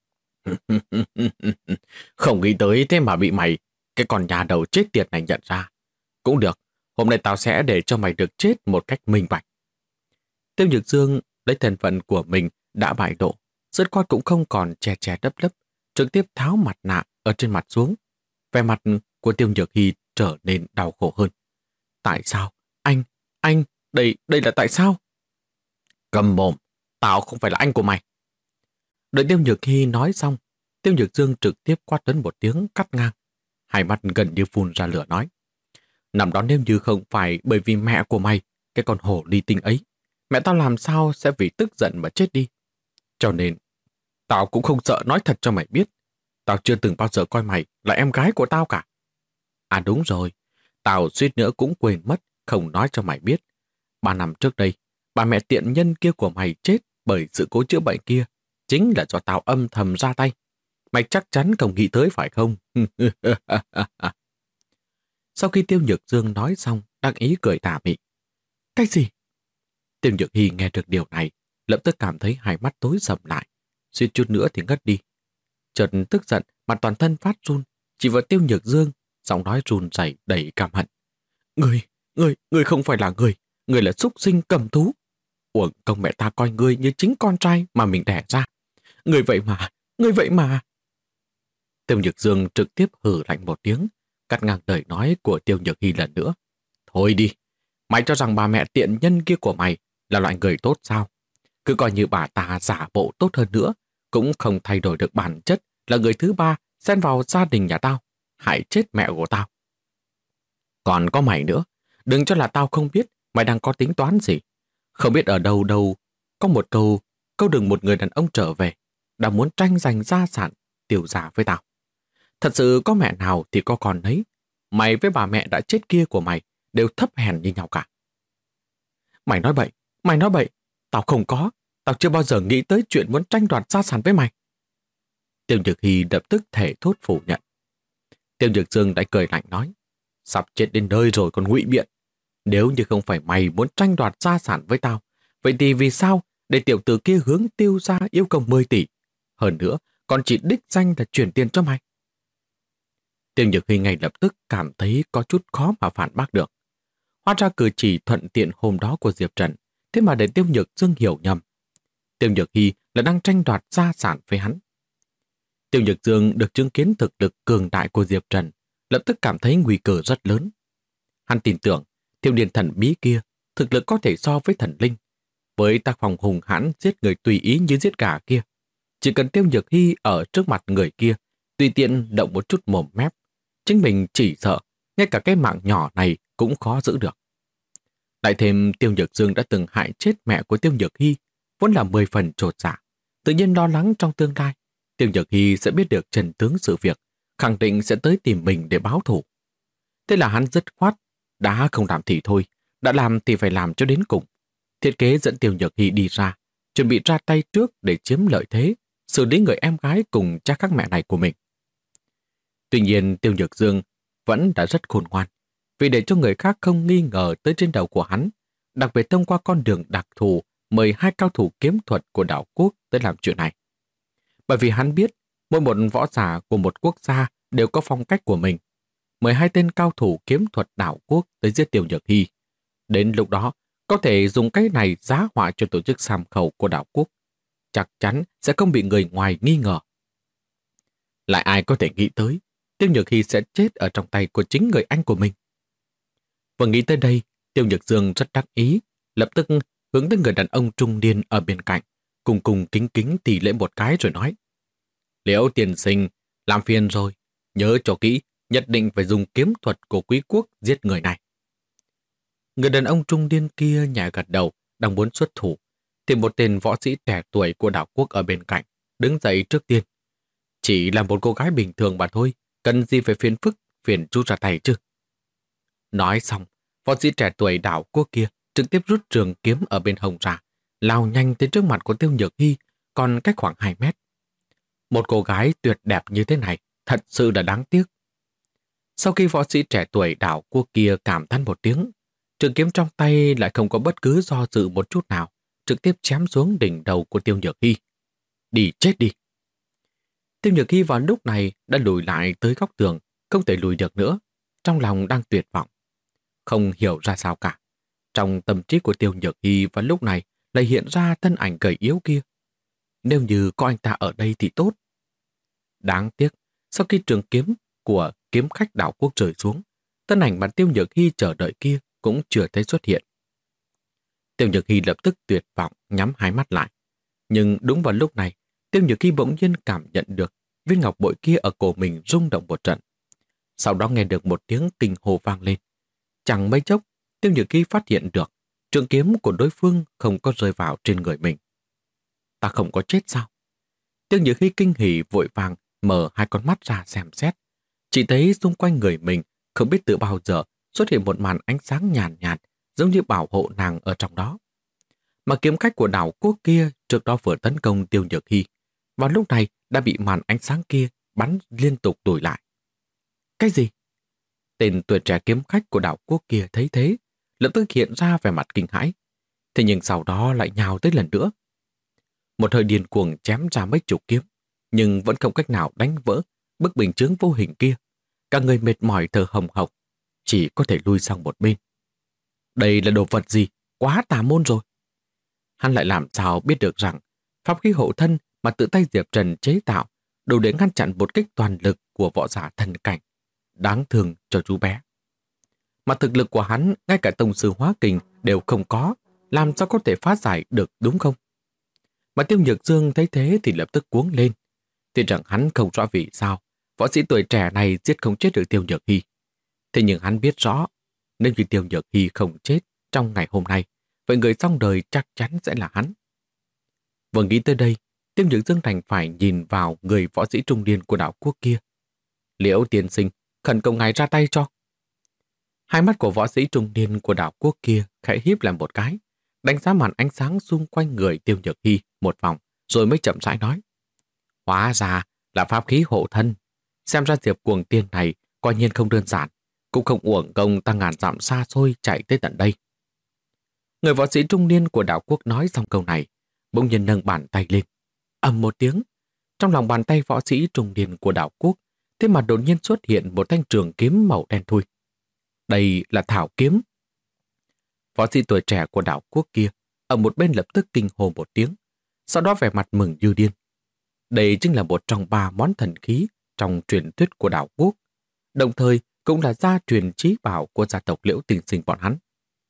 Không nghĩ tới thế mà bị mày, cái con nhà đầu chết tiệt này nhận ra. Cũng được, hôm nay tao sẽ để cho mày được chết một cách minh bạch. Tiêu Nhược Dương lấy thân phận của mình đã bại lộ, dứt khoát cũng không còn che che lấp lấp, trực tiếp tháo mặt nạ ở trên mặt xuống. Vẻ mặt của Tiêu Nhược Hy trở nên đau khổ hơn. Tại sao? Anh, đây là tại sao? Cầm mồm, tao không phải là anh của mày. Đợi Tiêu Nhược Hy nói xong, Tiêu Nhược Dương trực tiếp quát lớn một tiếng cắt ngang. Hai mắt gần như phun ra lửa nói. Năm đó nếu như không phải bởi vì mẹ của mày, cái con hổ ly tinh ấy, mẹ tao làm sao sẽ vì tức giận mà chết đi. Cho nên, tao cũng không sợ nói thật cho mày biết. Tao chưa từng bao giờ coi mày là em gái của tao cả. À đúng rồi, tao suýt nữa cũng quên mất, không nói cho mày biết. 3 năm trước đây, bà mẹ tiện nhân kia của mày chết bởi sự cố chữa bệnh kia. Chính là do tao âm thầm ra tay. Mày chắc chắn không nghĩ tới phải không? Sau khi Tiêu Nhược Dương nói xong, đắc ý cười tà mị. Cái gì? Tiêu Nhược Hy nghe được điều này, lập tức cảm thấy hai mắt tối sầm lại, suýt chút nữa thì ngất đi. Chợt tức giận, mặt toàn thân phát run, chỉ vào Tiêu Nhược Dương, giọng nói run rẩy đầy căm hận. Ngươi không phải là người là súc sinh cầm thú. Uổng công mẹ ta coi ngươi như chính con trai mà mình đẻ ra. Ngươi vậy mà. Tiêu Nhược Dương trực tiếp hừ lạnh một tiếng, cắt ngang lời nói của Tiêu Nhược Hy lần nữa. Thôi đi, mày cho rằng bà mẹ tiện nhân kia của mày là loại người tốt sao? Cứ coi như bà ta giả bộ tốt hơn nữa, cũng không thay đổi được bản chất là người thứ ba xen vào gia đình nhà tao, hại chết mẹ của tao. Còn có mày nữa, đừng cho là tao không biết mày đang có tính toán gì. Không biết ở đâu có một câu đừng một người đàn ông trở về, đã muốn tranh giành gia sản, tiêu gia với tao. Thật sự có mẹ nào thì có con nấy. Mày với bà mẹ đã chết kia của mày đều thấp hèn như nhau cả. Mày nói bậy, tao chưa bao giờ nghĩ tới chuyện muốn tranh đoạt gia sản với mày. Tiêu Nhược Hy lập tức thể thốt phủ nhận. Tiêu Nhược Dương đã cười lạnh nói, sắp chết đến nơi rồi còn ngụy biện. Nếu như không phải mày muốn tranh đoạt gia sản với tao, vậy thì vì sao để tiểu tử kia hướng Tiêu gia yêu cầu 10 tỷ? Hơn nữa, còn chỉ đích danh là chuyển tiền cho mày. Tiêu Nhược Hy ngay lập tức cảm thấy có chút khó mà phản bác được. Hóa ra cử chỉ thuận tiện hôm đó của Diệp Trần, thế mà để Tiêu Nhược Dương hiểu nhầm. Tiêu Nhược Hy là đang tranh đoạt gia sản với hắn. Tiêu Nhược Dương được chứng kiến thực lực cường đại của Diệp Trần, lập tức cảm thấy nguy cơ rất lớn. Hắn tin tưởng thiếu niên thần bí kia thực lực có thể so với thần linh. Với tác phong hùng hãn giết người tùy ý như giết gà kia, chỉ cần Tiêu Nhược Hy ở trước mặt người kia, tùy tiện động một chút mồm mép, chính mình chỉ sợ ngay cả cái mạng nhỏ này cũng khó giữ được. Lại thêm Tiêu Nhược Dương đã từng hại chết mẹ của Tiêu Nhược Hy, vốn là 10 phần chột dạ, tự nhiên lo lắng trong tương lai Tiêu Nhược Hy sẽ biết được chân tướng sự việc, khẳng định sẽ tới tìm mình để báo thù. Thế là hắn dứt khoát, đã không làm thì thôi, đã làm thì phải làm cho đến cùng. Thiết kế dẫn Tiêu Nhược Hy đi ra, chuẩn bị ra tay trước để chiếm lợi thế, xử lý người em gái cùng cha khác mẹ này của mình. Tuy nhiên Tiêu Nhược Dương vẫn đã rất khôn ngoan, vì để cho người khác không nghi ngờ tới trên đầu của hắn, đặc biệt thông qua con đường đặc thù mời 2 cao thủ kiếm thuật của đảo quốc tới làm chuyện này. Bởi vì hắn biết mỗi một võ giả của một quốc gia đều có phong cách của mình. Mời 2 tên cao thủ kiếm thuật đảo quốc tới giết Tiêu Nhược Hy. Đến lúc đó, có thể dùng cái này giá họa cho tổ chức sàm khẩu của đảo quốc. Chắc chắn sẽ không bị người ngoài nghi ngờ. Lại ai có thể nghĩ tới Tiêu Nhược Hy sẽ chết ở trong tay của chính người anh của mình. Vừa nghĩ tới đây, Tiêu Nhược Dương rất đắc ý, lập tức hướng tới người đàn ông trung niên ở bên cạnh, cùng kính kính tỉ lễ một cái rồi nói: Liễu tiên sinh, làm phiền rồi, nhớ cho kỹ, nhất định phải dùng kiếm thuật của quý quốc giết người này. Người đàn ông trung niên kia nhẹ gật đầu, đang muốn xuất thủ, thì một tên võ sĩ trẻ tuổi của đảo quốc ở bên cạnh đứng dậy trước tiên. Chỉ là một cô gái bình thường mà thôi, cần gì phải phiền phức, phiền chú ra tay chứ. Nói xong, võ sĩ trẻ tuổi đảo quốc kia trực tiếp rút trường kiếm ở bên hông ra, lao nhanh tới trước mặt của Tiêu Nhược Hy, còn cách khoảng 2 mét. Một cô gái tuyệt đẹp như thế này, thật sự là đáng tiếc. Sau khi võ sĩ trẻ tuổi đảo quốc kia cảm thán một tiếng, trường kiếm trong tay lại không có bất cứ do dự một chút nào, trực tiếp chém xuống đỉnh đầu của Tiêu Nhược Hy. Đi chết đi! Tiêu Nhược Hy vào lúc này đã lùi lại tới góc tường, không thể lùi được nữa, trong lòng đang tuyệt vọng. Không hiểu ra sao cả. Trong tâm trí của Tiêu Nhược Hy vào lúc này lại hiện ra thân ảnh gầy yếu kia. Nếu như có anh ta ở đây thì tốt. Đáng tiếc, sau khi trường kiếm của kiếm khách đảo quốc rơi xuống, thân ảnh mà Tiêu Nhược Hy chờ đợi kia cũng chưa thấy xuất hiện. Tiêu Nhược Hy lập tức tuyệt vọng nhắm hai mắt lại. Nhưng đúng vào lúc này, Tiêu Nhược Hy bỗng nhiên cảm nhận được viên ngọc bội kia ở cổ mình rung động một trận. Sau đó nghe được một tiếng kinh hô vang lên. Chẳng mấy chốc, Tiêu Nhược Hy phát hiện được trường kiếm của đối phương không có rơi vào trên người mình. Ta không có chết sao? Tiêu Nhược Hy kinh hỉ vội vàng mở hai con mắt ra xem xét. Chỉ thấy xung quanh người mình không biết từ bao giờ xuất hiện một màn ánh sáng nhàn nhạt, giống như bảo hộ nàng ở trong đó. Mà kiếm khách của đảo quốc kia trước đó vừa tấn công Tiêu Nhược Hy, vào lúc này đã bị màn ánh sáng kia bắn liên tục lùi lại. Cái gì? Tên tuổi trẻ kiếm khách của đảo quốc kia thấy thế, lập tức hiện ra vẻ mặt kinh hãi. Thế nhưng sau đó lại nhào tới lần nữa. Một hơi điên cuồng chém ra mấy chục kiếm, nhưng vẫn không cách nào đánh vỡ bức bình chướng vô hình kia. Cả người mệt mỏi thở hồng hộc, chỉ có thể lui sang một bên. Đây là đồ vật gì? Quá tà môn rồi. Hắn lại làm sao biết được rằng pháp khí hộ thân mà tự tay Diệp Trần chế tạo đủ để ngăn chặn một kích toàn lực của võ giả thần cảnh. Đáng thương cho chú bé. Mà thực lực của hắn, ngay cả tông sư hóa kình đều không có, làm sao có thể phá giải được đúng không? Mà Tiêu Nhược Dương thấy thế thì lập tức cuống lên. Tuy rằng hắn không rõ vì sao võ sĩ tuổi trẻ này giết không chết được Tiêu Nhược Hy. Thế nhưng hắn biết rõ, nếu như Tiêu Nhược Hy không chết trong ngày hôm nay, vậy người xong đời chắc chắn sẽ là hắn. Vừa nghĩ tới đây, Tiêu Nhược Dương thành phải nhìn vào người võ sĩ trung niên của đảo quốc kia. Liễu tiên sinh, khẩn cầu ngài ra tay cho. Hai mắt của võ sĩ trung niên của đảo quốc kia khẽ híp lại một cái, đánh giá màn ánh sáng xung quanh người Tiêu Nhược Hy một vòng, rồi mới chậm rãi nói. Hóa ra là pháp khí hộ thân. Xem ra Diệp Cuồng Tiên này coi nhiên không đơn giản, cũng không uổng công ta ngàn dặm xa xôi chạy tới tận đây. Người võ sĩ trung niên của đảo quốc nói xong câu này, bỗng nhiên nâng bàn tay lên. Ầm một tiếng, trong lòng bàn tay võ sĩ trung niên của đảo quốc, thế mà đột nhiên xuất hiện một thanh trường kiếm màu đen thui. Đây là thảo kiếm. Võ sĩ tuổi trẻ của đảo quốc kia ở một bên lập tức kinh hô một tiếng, sau đó vẻ mặt mừng như điên. Đây chính là một trong 3 món thần khí trong truyền thuyết của đảo quốc, đồng thời cũng là gia truyền chí bảo của gia tộc Liễu Tình Sinh bọn hắn.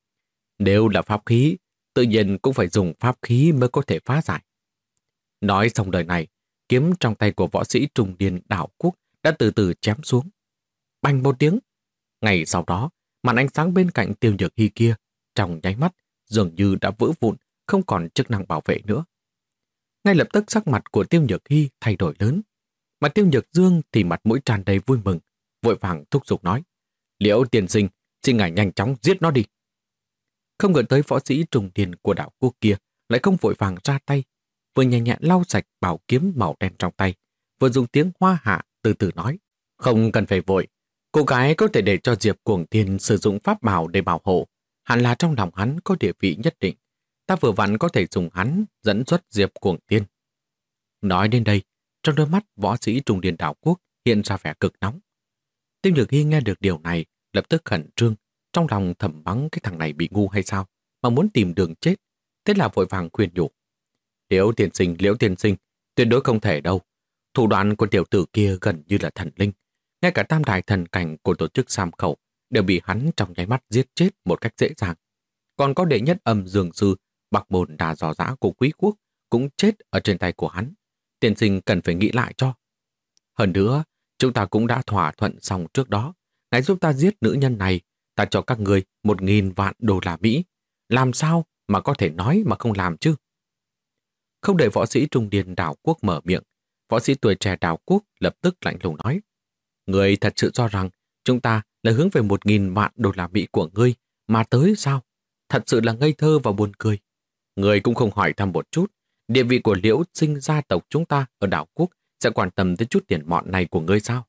Nếu là pháp khí, tự nhiên cũng phải dùng pháp khí mới có thể phá giải. Nói xong lời này, kiếm trong tay của võ sĩ trung niên đảo quốc đã từ từ chém xuống. Bành một tiếng. Ngày sau đó, màn ánh sáng bên cạnh Tiêu Nhược Hy kia trong nháy mắt dường như đã vỡ vụn, không còn chức năng bảo vệ nữa. Ngay lập tức sắc mặt của Tiêu Nhược Hy thay đổi lớn, mà Tiêu Nhược Dương thì mặt mũi tràn đầy vui mừng, vội vàng thúc giục nói: Liễu tiên sinh, xin ngài nhanh chóng giết nó đi. Không ngờ tới võ sĩ trung niên của đảo quốc kia lại không vội vàng ra tay, vừa nhẹ nhẹ lau sạch bảo kiếm màu đen trong tay, vừa dùng tiếng hoa hạ từ từ nói: Không cần phải vội, cô gái có thể để cho Diệp Cuồng Tiên sử dụng pháp bảo để bảo hộ, hẳn là trong lòng hắn có địa vị nhất định. Ta vừa vặn có thể dùng hắn dẫn xuất Diệp Cuồng Tiên. Nói đến đây, trong đôi mắt võ sĩ trung niên đảo quốc hiện ra vẻ cực nóng. Tiêu Nhược Hy nghe được điều này, lập tức khẩn trương, trong lòng thầm mắng cái thằng này bị ngu hay sao, mà muốn tìm đường chết. Thế là vội vàng khuyên nhủ: Liễu tiên sinh, tuyệt đối không thể đâu. Thủ đoạn của tiểu tử kia gần như là thần linh. Ngay cả tam đại thần cảnh của tổ chức Sam Khẩu đều bị hắn trong nháy mắt giết chết một cách dễ dàng. Còn có đệ nhất âm dương sư Bạc Môn Đà Giò Giã của Quý Quốc cũng chết ở trên tay của hắn. Tiên sinh cần phải nghĩ lại cho. Hơn nữa, chúng ta cũng đã thỏa thuận xong trước đó. Ngài giúp ta giết nữ nhân này, ta cho các người 1.000 vạn đô la Mỹ. Làm sao mà có thể nói mà không làm chứ? Không để võ sĩ trung niên đảo quốc mở miệng, võ sĩ tuổi trẻ đảo quốc lập tức lạnh lùng nói: Người thật sự cho rằng chúng ta là hướng về 1.000 vạn đô la Mỹ của ngươi mà tới sao? Thật sự là ngây thơ và buồn cười. Người cũng không hỏi thăm một chút, địa vị của Liễu Sinh gia tộc chúng ta ở đảo quốc sẽ quan tâm tới chút tiền mọn này của ngươi sao?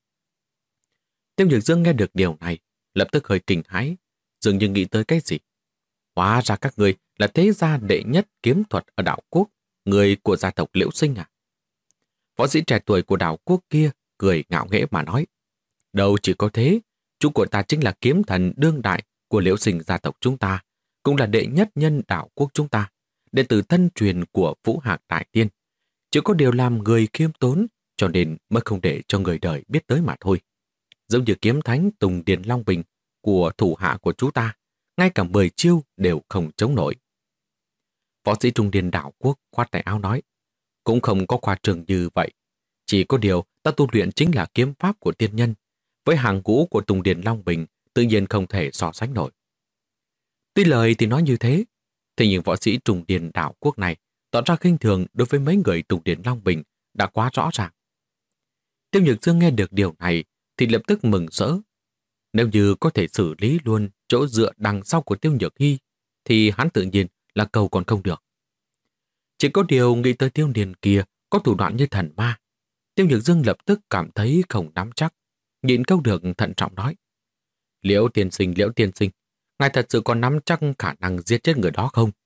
Tiêu Nhược Dương nghe được điều này, lập tức hơi kinh hãi, dường như nghĩ tới cái gì. Hóa ra các ngươi là thế gia đệ nhất kiếm thuật ở đảo quốc, người của gia tộc Liễu Sinh à? Võ sĩ trẻ tuổi của đảo quốc kia cười ngạo nghễ mà nói: Đâu chỉ có thế, chú của ta chính là kiếm thần đương đại của Liễu Sinh gia tộc chúng ta, cũng là đệ nhất nhân đảo quốc chúng ta, đệ tử thân truyền của Vũ Hạc Đại Tiên. Chỉ có điều làm người khiêm tốn, cho nên mới không để cho người đời biết tới mà thôi. Giống như kiếm thánh Tùng Điền Long Bình của thủ hạ của chú ta, ngay cả 10 chiêu đều không chống nổi. Võ sĩ trung niên đảo quốc khoát tay áo nói: Cũng không có khoa trương như vậy. Chỉ có điều ta tu luyện chính là kiếm pháp của tiên nhân. Với hàng ngũ của Tùng Điền Long Bình tự nhiên không thể so sánh nổi. Tuy lời thì nói như thế, thế nhưng võ sĩ Trùng Điền đảo quốc này tỏ ra khinh thường đối với mấy người Trùng Điền Long Bình đã quá rõ ràng. Tiêu Nhược Dương nghe được điều này thì lập tức mừng rỡ. Nếu như có thể xử lý luôn chỗ dựa đằng sau của Tiêu Nhược Hy thì hắn tự nhiên là cầu còn không được. Chỉ có điều nghĩ tới Tiêu Điền kia có thủ đoạn như thần ma. Tiêu Nhược Dương lập tức cảm thấy không nắm chắc, nhịn câu được thận trọng nói. Liễu tiên sinh, ngài thật sự có nắm chắc khả năng giết chết người đó không?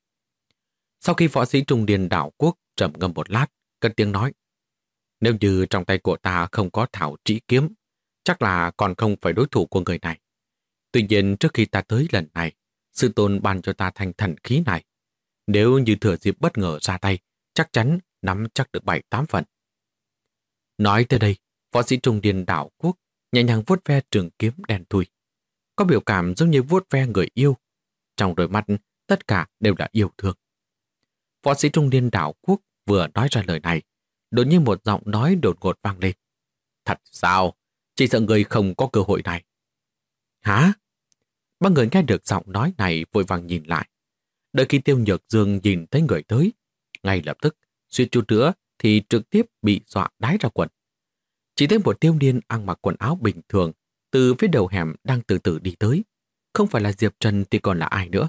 Sau khi võ sĩ Trung Điền đảo quốc trầm ngâm một lát, cất tiếng nói. Nếu như trong tay của ta không có thảo trĩ kiếm, chắc là còn không phải đối thủ của người này. Tuy nhiên trước khi ta tới lần này, sư tôn ban cho ta thanh thần khí này. Nếu như thừa dịp bất ngờ ra tay, chắc chắn nắm chắc được 7-8 phần. Nói tới đây, võ sĩ Trung Điền đảo quốc nhẹ nhàng vuốt ve trường kiếm đen thui. Có biểu cảm giống như vuốt ve người yêu. Trong đôi mắt, tất cả đều là yêu thương. Võ sĩ Trung Điền đảo quốc vừa nói ra lời này, đột nhiên một giọng nói đột ngột vang lên. Thật sao? Chỉ sợ người không có cơ hội này. Hả? Ba người nghe được giọng nói này vội vàng nhìn lại. Đợi khi Tiêu Nhược Dương nhìn thấy người tới, ngay lập tức, suýt chút nữa thì trực tiếp bị dọa đái ra quần. Chỉ thấy một tiêu niên ăn mặc quần áo bình thường từ phía đầu hẻm đang từ từ đi tới. Không phải là Diệp Trần thì còn là ai nữa.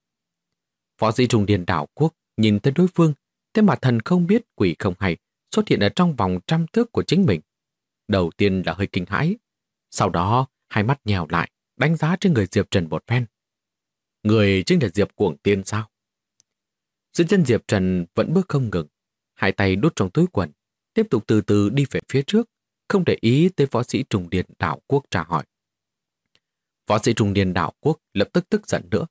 Võ sĩ Trung Điền đảo quốc nhìn thấy đối phương, thế mà thần không biết quỷ không hay xuất hiện ở trong vòng 100 thước của chính mình. Đầu tiên là hơi kinh hãi, sau đó hai mắt nhèo lại, đánh giá trên người Diệp Trần một phen. Người chính là Diệp Cuồng Tiên sao? Dưới chân Diệp Trần vẫn bước không ngừng, hai tay đút trong túi quần, tiếp tục từ từ đi về phía trước, không để ý tới võ sĩ Trung Điền đảo quốc trả hỏi. Võ sĩ Trung Điền đảo quốc lập tức tức giận nữa.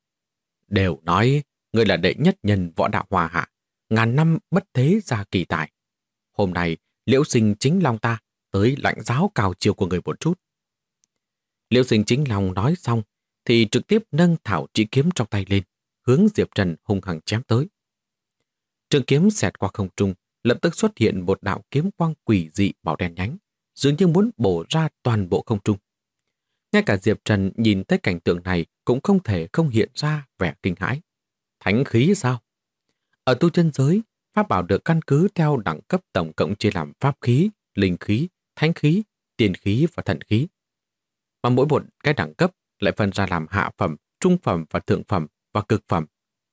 Đều nói người là đệ nhất nhân võ đạo hòa hạ, ngàn năm bất thế gia kỳ tài. Hôm nay Liễu Sinh chính long ta tới lãnh giáo cao chiều của người một chút. Liễu Sinh chính long nói xong thì trực tiếp nâng thảo chỉ kiếm trong tay lên, hướng Diệp Trần hung hăng chém tới. Trường kiếm xẹt qua không trung, lập tức xuất hiện một đạo kiếm quang quỷ dị màu đen nhánh, dường như muốn bổ ra toàn bộ không trung. Ngay cả Diệp Trần nhìn thấy cảnh tượng này cũng không thể không hiện ra vẻ kinh hãi. Thánh khí sao? Ở tu chân giới, pháp bảo được căn cứ theo đẳng cấp tổng cộng chia làm pháp khí, linh khí, thánh khí, tiền khí và thần khí. Mà mỗi một cái đẳng cấp lại phân ra làm hạ phẩm, trung phẩm và thượng phẩm và cực phẩm.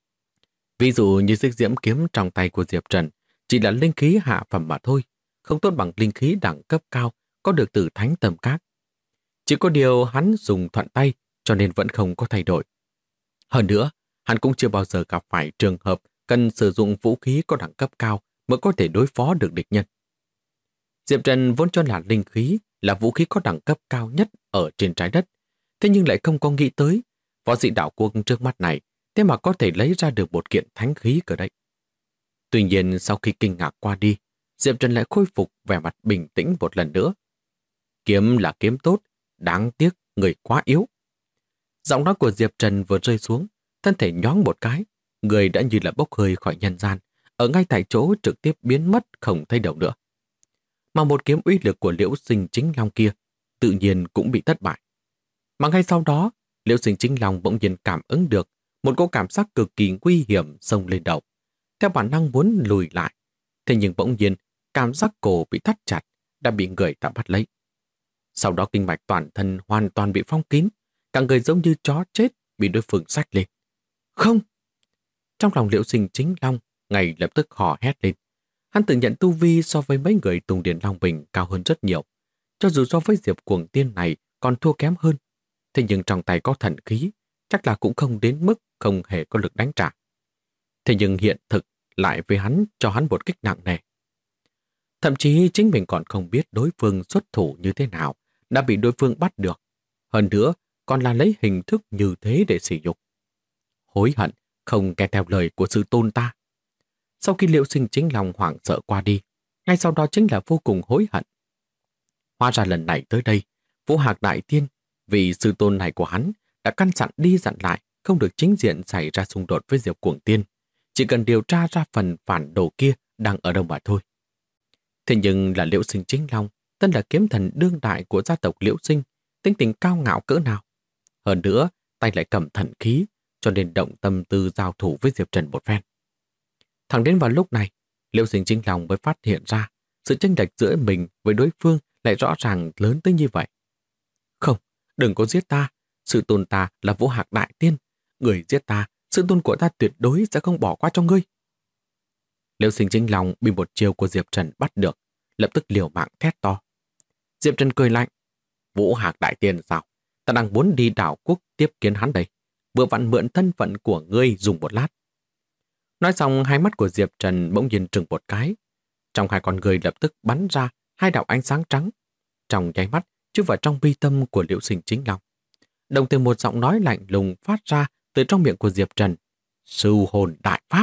Ví dụ như xích diễm kiếm trong tay của Diệp Trần chỉ là linh khí hạ phẩm mà thôi, không tốt bằng linh khí đẳng cấp cao có được từ thánh tầm các. Chỉ có điều hắn dùng thuận tay cho nên vẫn không có thay đổi. Hơn nữa, hắn cũng chưa bao giờ gặp phải trường hợp cần sử dụng vũ khí có đẳng cấp cao mới có thể đối phó được địch nhân. Diệp Trần vốn cho là linh khí là vũ khí có đẳng cấp cao nhất ở trên trái đất, thế nhưng lại không có nghĩ tới võ sĩ đạo quốc trước mắt này thế mà có thể lấy ra được một kiện thánh khí cơ đấy. Tuy nhiên sau khi kinh ngạc qua đi, Diệp Trần lại khôi phục vẻ mặt bình tĩnh một lần nữa. Kiếm là kiếm tốt, đáng tiếc người quá yếu. Giọng nói của Diệp Trần vừa rơi xuống, thân thể nhoáng một cái, người đã như là bốc hơi khỏi nhân gian, ở ngay tại chỗ trực tiếp biến mất không thấy đâu nữa. Mà một kiếm uy lực của Liễu Sinh Chính Long kia tự nhiên cũng bị thất bại. Mà ngay sau đó, Liễu Sinh Chính Long bỗng nhiên cảm ứng được một cỗ cảm giác cực kỳ nguy hiểm xông lên đầu. Theo bản năng muốn lùi lại, thế nhưng bỗng nhiên cảm giác cổ bị thắt chặt, đã bị người ta bắt lấy. Sau đó kinh mạch toàn thân hoàn toàn bị phong kín, cả người giống như chó chết bị đối phương xách lên. Không! Trong lòng Liễu Sinh Chính Long ngay lập tức hò hét lên. Hắn tự nhận tu vi so với mấy người Tùng Điền Long Bình cao hơn rất nhiều. Cho dù so với Diệp Cuồng Tiên này còn thua kém hơn, thế nhưng trong tay có thần khí, chắc là cũng không đến mức không hề có lực đánh trả. Thế nhưng hiện thực lại với hắn cho hắn một kích nặng nề. Thậm chí chính mình còn không biết đối phương xuất thủ như thế nào, đã bị đối phương bắt được. Hơn nữa, còn là lấy hình thức như thế để sử dụng. Hối hận, không nghe theo lời của sư tôn ta. Sau khi Liễu Sinh Chính Long hoảng sợ qua đi, ngay sau đó chính là vô cùng hối hận. Hóa ra lần này tới đây, Vũ Hạc Đại Tiên, vì sư tôn này của hắn, đã căn dặn đi dặn lại không được chính diện xảy ra xung đột với Diệp Cuồng Tiên. Chỉ cần điều tra ra phần phản đồ kia đang ở đâu mà thôi. Thế nhưng là Liễu Sinh Chính Long, tân là kiếm thần đương đại của gia tộc Liễu Sinh, tính tình cao ngạo cỡ nào. Hơn nữa, tay lại cầm thần khí, cho nên động tâm tư giao thủ với Diệp Trần một phen. Thẳng đến vào lúc này, Liễu Sinh Chính Long mới phát hiện ra sự chênh lệch giữa mình với đối phương lại rõ ràng lớn tới như vậy. Không, đừng có giết ta, sự tôn ta là Vũ Hạc Đại Tiên, người giết ta, sự tôn của ta tuyệt đối sẽ không bỏ qua cho ngươi. Liễu Sinh Chính Long bị một chiêu của Diệp Trần bắt được, lập tức liều mạng thét to. Diệp Trần cười lạnh, Vũ Hạc Đại Tiên sao? Ta đang muốn đi đảo quốc tiếp kiến hắn đây, vừa vặn mượn thân phận của ngươi dùng một lát. Nói xong, hai mắt của Diệp Trần bỗng nhiên trừng một cái. Trong hai con người lập tức bắn ra hai đạo ánh sáng trắng. Trong nháy mắt, chui vào trong mi tâm của Liễu Sinh Chính Long. Đồng thời một giọng nói lạnh lùng phát ra từ trong miệng của Diệp Trần. Sưu hồn đại pháp.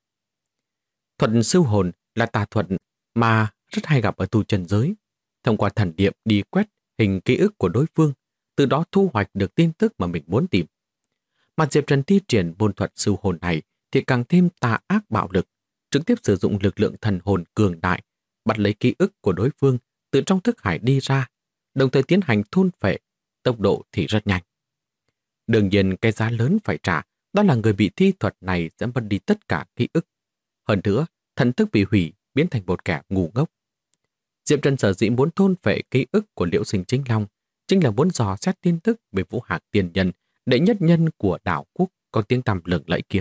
Thuật sưu hồn là tà thuật mà rất hay gặp ở tu chân giới. Thông qua thần niệm đi quét hình ký ức của đối phương, từ đó thu hoạch được tin tức mà mình muốn tìm. Mà Diệp Trần thi triển môn thuật sưu hồn này thì càng thêm tà ác bạo lực, trực tiếp sử dụng lực lượng thần hồn cường đại, bắt lấy ký ức của đối phương từ trong thức hải đi ra, đồng thời tiến hành thôn phệ, tốc độ thì rất nhanh. Đương nhiên cái giá lớn phải trả đó là người bị thi thuật này sẽ mất đi tất cả ký ức. Hơn nữa, thần thức bị hủy, biến thành một kẻ ngu ngốc. Diệp Trần sở dĩ muốn thôn phệ ký ức của Liễu Sinh Chính Long chính là muốn dò xét tin tức về Vũ Hạc Tiên Nhân, đệ nhất nhân của đảo quốc có tiếng tăm lừng lẫy kia.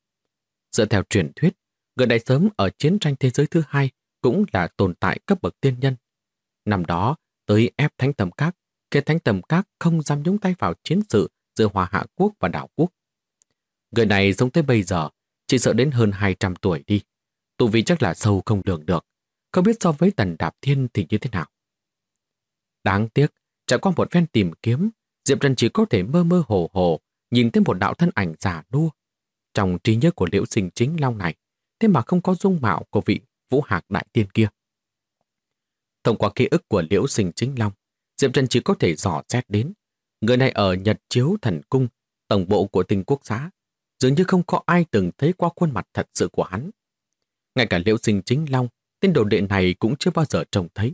Dựa theo truyền thuyết, người đại sớm ở chiến tranh thế giới thứ hai cũng là tồn tại cấp bậc tiên nhân. Năm đó, tới ép Thánh Tầm Các, khiến Thánh Tầm Các không dám nhúng tay vào chiến sự giữa Hoa Hạ Quốc và đảo quốc. Người này sống tới bây giờ, chỉ sợ đến hơn 200 tuổi đi. Tu vi chắc là sâu không lường được, không biết so với Tần Đạp Thiên thì như thế nào. Đáng tiếc, trải qua một phen tìm kiếm, Diệp Trần chỉ có thể mơ mơ hồ hồ nhìn thấy một đạo thân ảnh già nua trong trí nhớ của Liễu Sinh Chính Long này, thế mà không có dung mạo của vị Vũ Hạc Đại Tiên kia. Thông qua ký ức của Liễu Sinh Chính Long, Diệp Trần chỉ có thể dò xét đến người này ở Nhật Chiếu Thần Cung, tổng bộ của Tinh Quốc Xã, dường như không có ai từng thấy qua khuôn mặt thật sự của hắn. Ngay cả Liễu Sinh Chính Long, tên đồ đệ này cũng chưa bao giờ trông thấy.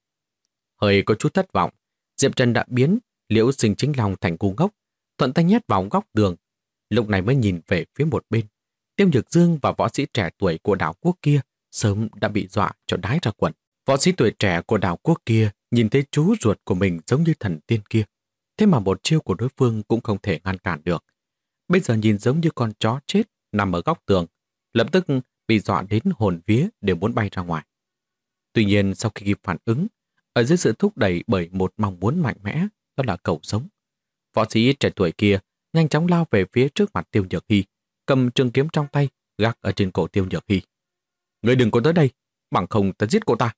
Hơi có chút thất vọng, Diệp Trần đã biến Liễu Sinh Chính Long thành ngu ngốc, thuận tay nhét vào góc tường. Lúc này mới nhìn về phía một bên. Tiêu Nhược Dương và võ sĩ trẻ tuổi của đảo quốc kia sớm đã bị dọa cho đái ra quần. Võ sĩ tuổi trẻ của đảo quốc kia nhìn thấy chú ruột của mình giống như thần tiên kia. Thế mà một chiêu của đối phương cũng không thể ngăn cản được. Bây giờ nhìn giống như con chó chết nằm ở góc tường, lập tức bị dọa đến hồn vía đều muốn bay ra ngoài. Tuy nhiên sau khi kịp phản ứng, ở dưới sự thúc đẩy bởi một mong muốn mạnh mẽ, đó là cầu sống, võ sĩ trẻ tuổi kia nhanh chóng lao về phía trước mặt Tiêu Nhược Hy, cầm trường kiếm trong tay, gác ở trên cổ Tiêu Nhược Hy. Ngươi đừng có tới đây, bằng không ta giết cô ta.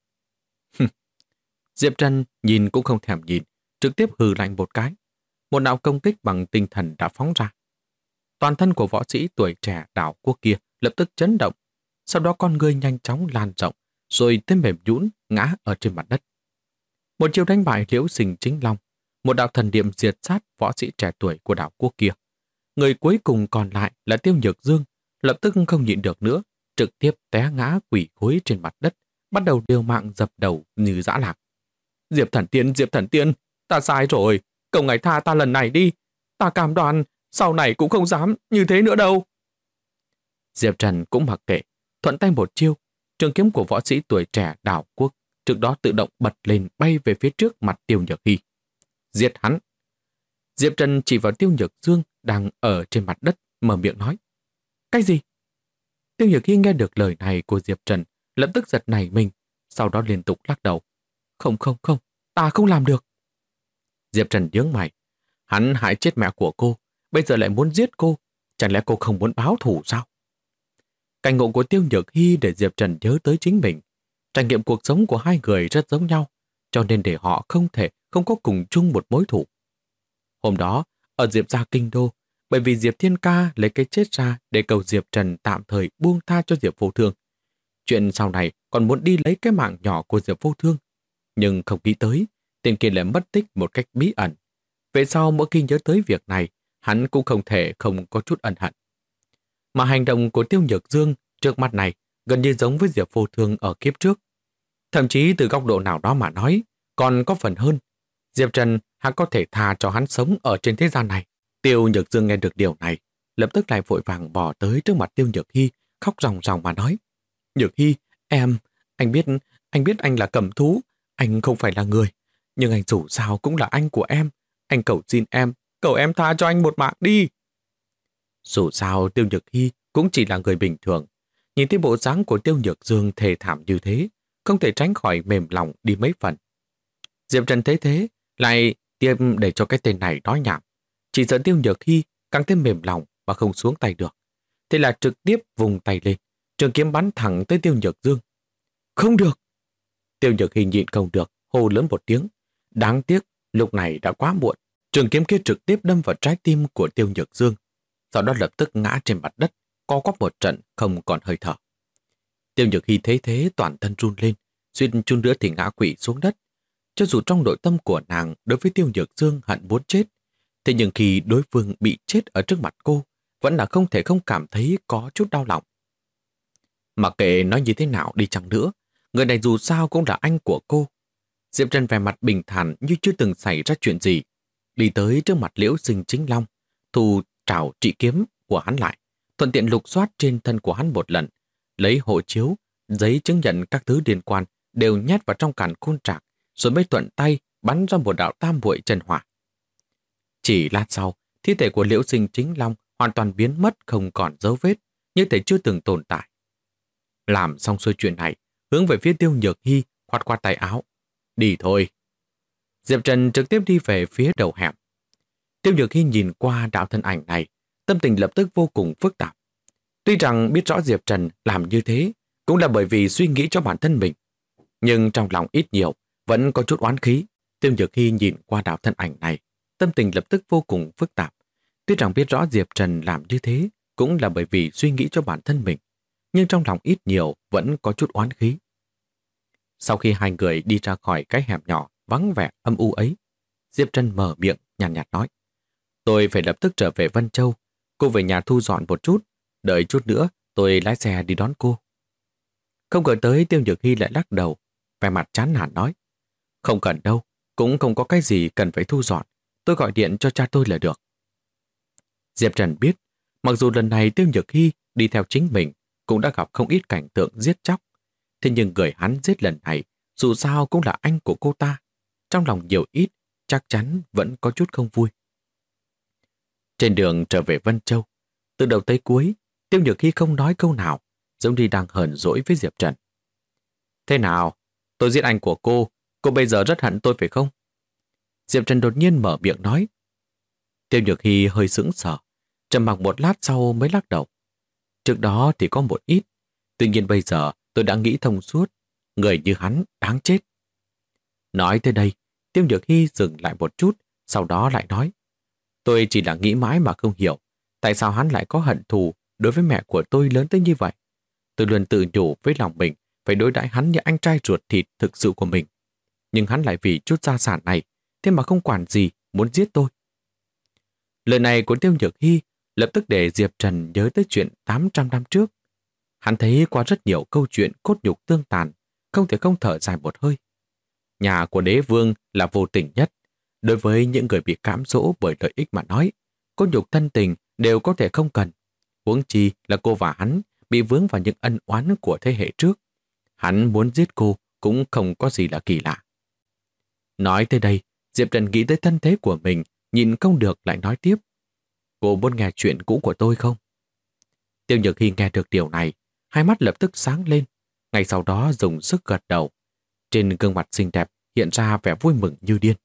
Diệp Trần nhìn cũng không thèm nhìn, trực tiếp hừ lạnh một cái. Một đạo công kích bằng tinh thần đã phóng ra. Toàn thân của võ sĩ tuổi trẻ đảo quốc kia lập tức chấn động, sau đó con người nhanh chóng lan rộng, rồi thêm mềm nhũn ngã ở trên mặt đất. Một chiêu đánh bại Liễu Sinh Chính Long, một đạo thần niệm diệt sát võ sĩ trẻ tuổi của đảo quốc kia. Người cuối cùng còn lại là Tiêu Nhược Dương, lập tức không nhịn được nữa, trực tiếp té ngã quỳ gối trên mặt đất, bắt đầu liều mạng dập đầu như dã lạc. Diệp Thần Tiên, ta sai rồi, cầu ngài tha ta lần này đi, ta cam đoan sau này cũng không dám như thế nữa đâu. Diệp Trần cũng mặc kệ, thuận tay một chiêu, trường kiếm của võ sĩ tuổi trẻ đảo quốc trước đó tự động bật lên bay về phía trước mặt Tiêu Nhược Hy. Giết hắn. Diệp Trần chỉ vào Tiêu Nhược Dương đang ở trên mặt đất, mở miệng nói. Cái gì? Tiêu Nhược Hy nghe được lời này của Diệp Trần, lập tức giật nảy mình, sau đó liên tục lắc đầu. Không, ta không làm được. Diệp Trần nhướng mày. Hắn hại chết mẹ của cô, bây giờ lại muốn giết cô. Chẳng lẽ cô không muốn báo thù sao? Cảnh ngộ của Tiêu Nhược Hy để Diệp Trần nhớ tới chính mình. Trải nghiệm cuộc sống của hai người rất giống nhau, cho nên để họ không có cùng chung một mối thù. Hôm đó, ở Diệp gia kinh đô, bởi vì Diệp Thiên Ca lấy cái chết ra để cầu Diệp Trần tạm thời buông tha cho Diệp Vô Thương. Chuyện sau này còn muốn đi lấy cái mạng nhỏ của Diệp Vô Thương. Nhưng không nghĩ tới, tên kia lại mất tích một cách bí ẩn. Về sau mỗi khi nhớ tới việc này, hắn cũng không thể không có chút ân hận. Mà hành động của Tiêu Nhược Dương trước mặt này gần như giống với Diệp Vô Thương ở kiếp trước. Thậm chí từ góc độ nào đó mà nói, còn có phần hơn. Diệp Trần hắn có thể tha cho hắn sống ở trên thế gian này. Tiêu Nhược Dương nghe được điều này, lập tức lại vội vàng bỏ tới trước mặt Tiêu Nhược Hy, khóc ròng ròng mà nói. Nhược Hy, anh biết anh là cầm thú, anh không phải là người, nhưng anh dù sao cũng là anh của em. Anh cầu xin em, cầu em tha cho anh một mạng đi. Dù sao Tiêu Nhược Hy cũng chỉ là người bình thường. Nhìn thấy bộ dáng của Tiêu Nhược Dương thê thảm như thế, không thể tránh khỏi mềm lòng đi mấy phần. Diệp Trần thấy thế, lại tiếp để cho cái tên này nói nhảm. Chỉ sợ Tiêu Nhược Hy càng thêm mềm lòng mà không xuống tay được. Thế là trực tiếp vùng tay lên, trường kiếm bắn thẳng tới Tiêu Nhược Dương. Không được! Tiêu Nhược Hy nhịn không được, hô lớn một tiếng. Đáng tiếc, lúc này đã quá muộn. Trường kiếm kia trực tiếp đâm vào trái tim của Tiêu Nhược Dương. Sau đó lập tức ngã trên mặt đất, co quắp một trận không còn hơi thở. Tiêu Nhược Hy thấy thế toàn thân run lên, suýt chút nữa thì ngã quỵ xuống đất. Cho dù trong nội tâm của nàng đối với Tiêu Nhược Dương hận muốn chết, thế nhưng khi đối phương bị chết ở trước mặt cô, vẫn là không thể không cảm thấy có chút đau lòng. Mặc kệ nói như thế nào đi chăng nữa, người này dù sao cũng là anh của cô. Diệp Trần vẻ mặt bình thản như chưa từng xảy ra chuyện gì, đi tới trước mặt Liễu Sinh Chính Long, thu trảo trị kiếm của hắn lại, thuận tiện lục soát trên thân của hắn một lần, lấy hộ chiếu, giấy chứng nhận các thứ liên quan đều nhét vào trong càn khôn trạc, rồi mới thuận tay bắn ra một đạo tam muội chân hỏa. Chỉ lát sau, thi thể của Liễu Sinh Chính Long hoàn toàn biến mất không còn dấu vết, như thể chưa từng tồn tại. Làm xong xuôi chuyện này, hướng về phía Tiêu Nhược Hy, khoát khoát tay áo. Đi thôi. Diệp Trần trực tiếp đi về phía đầu hẻm. Tiêu Nhược Hy nhìn qua đạo thân ảnh này, tâm tình lập tức vô cùng phức tạp. Tuy rằng biết rõ Diệp Trần làm như thế cũng là bởi vì suy nghĩ cho bản thân mình, nhưng trong lòng ít nhiều vẫn có chút oán khí. Tiêu Nhược Hy nhìn qua đạo thân ảnh này, tâm tình lập tức vô cùng phức tạp. Tuy rằng biết rõ Diệp Trần làm như thế cũng là bởi vì suy nghĩ cho bản thân mình, nhưng trong lòng ít nhiều vẫn có chút oán khí. Sau khi hai người đi ra khỏi cái hẻm nhỏ vắng vẻ âm u ấy, Diệp Trần mở miệng nhàn nhạt nói. Tôi phải lập tức trở về Vân Châu. Cô về nhà thu dọn một chút. Đợi chút nữa tôi lái xe đi đón cô. Không ngờ tới Tiêu Nhược Hy lại lắc đầu, vẻ mặt chán nản nói. Không cần đâu, cũng không có cái gì cần phải thu dọn. Tôi gọi điện cho cha tôi là được. Diệp Trần biết, mặc dù lần này Tiêu Nhược Hy đi theo chính mình cũng đã gặp không ít cảnh tượng giết chóc, thế nhưng người hắn giết lần này dù sao cũng là anh của cô ta. Trong lòng nhiều ít chắc chắn vẫn có chút không vui. Trên đường trở về Vân Châu, từ đầu tới cuối, Tiêu Nhược Hy không nói câu nào, giống như đang hờn dỗi với Diệp Trần. Thế nào? Tôi giết anh của cô bây giờ rất hận tôi phải không? Diệp Trần đột nhiên mở miệng nói. Tiêu Nhược Hy hơi sững sờ, trầm mặc một lát sau mới lắc đầu. Trước đó thì có một ít, tuy nhiên bây giờ tôi đã nghĩ thông suốt, người như hắn đáng chết. Nói tới đây, Tiêu Nhược Hy dừng lại một chút, sau đó lại nói. Tôi chỉ là nghĩ mãi mà không hiểu, tại sao hắn lại có hận thù đối với mẹ của tôi lớn tới như vậy. Tôi luôn tự nhủ với lòng mình phải đối đãi hắn như anh trai ruột thịt thực sự của mình. Nhưng hắn lại vì chút gia sản này, thế mà không quản gì muốn giết tôi. Lời này của Tiêu Nhược Hy lập tức để Diệp Trần nhớ tới chuyện 800 năm trước. Hắn thấy qua rất nhiều câu chuyện cốt nhục tương tàn, không thể không thở dài một hơi. Nhà của đế vương là vô tình nhất. Đối với những người bị cám dỗ bởi lợi ích mà nói, cốt nhục thân tình đều có thể không cần. Huống chi là cô và hắn bị vướng vào những ân oán của thế hệ trước. Hắn muốn giết cô cũng không có gì là kỳ lạ. Nói tới đây, Diệp Trần nghĩ tới thân thế của mình, nhìn không được lại nói tiếp. Cô muốn nghe chuyện cũ của tôi không? Tiêu Nhược Hy nghe được điều này, hai mắt lập tức sáng lên, ngay sau đó dùng sức gật đầu. Trên gương mặt xinh đẹp hiện ra vẻ vui mừng như điên.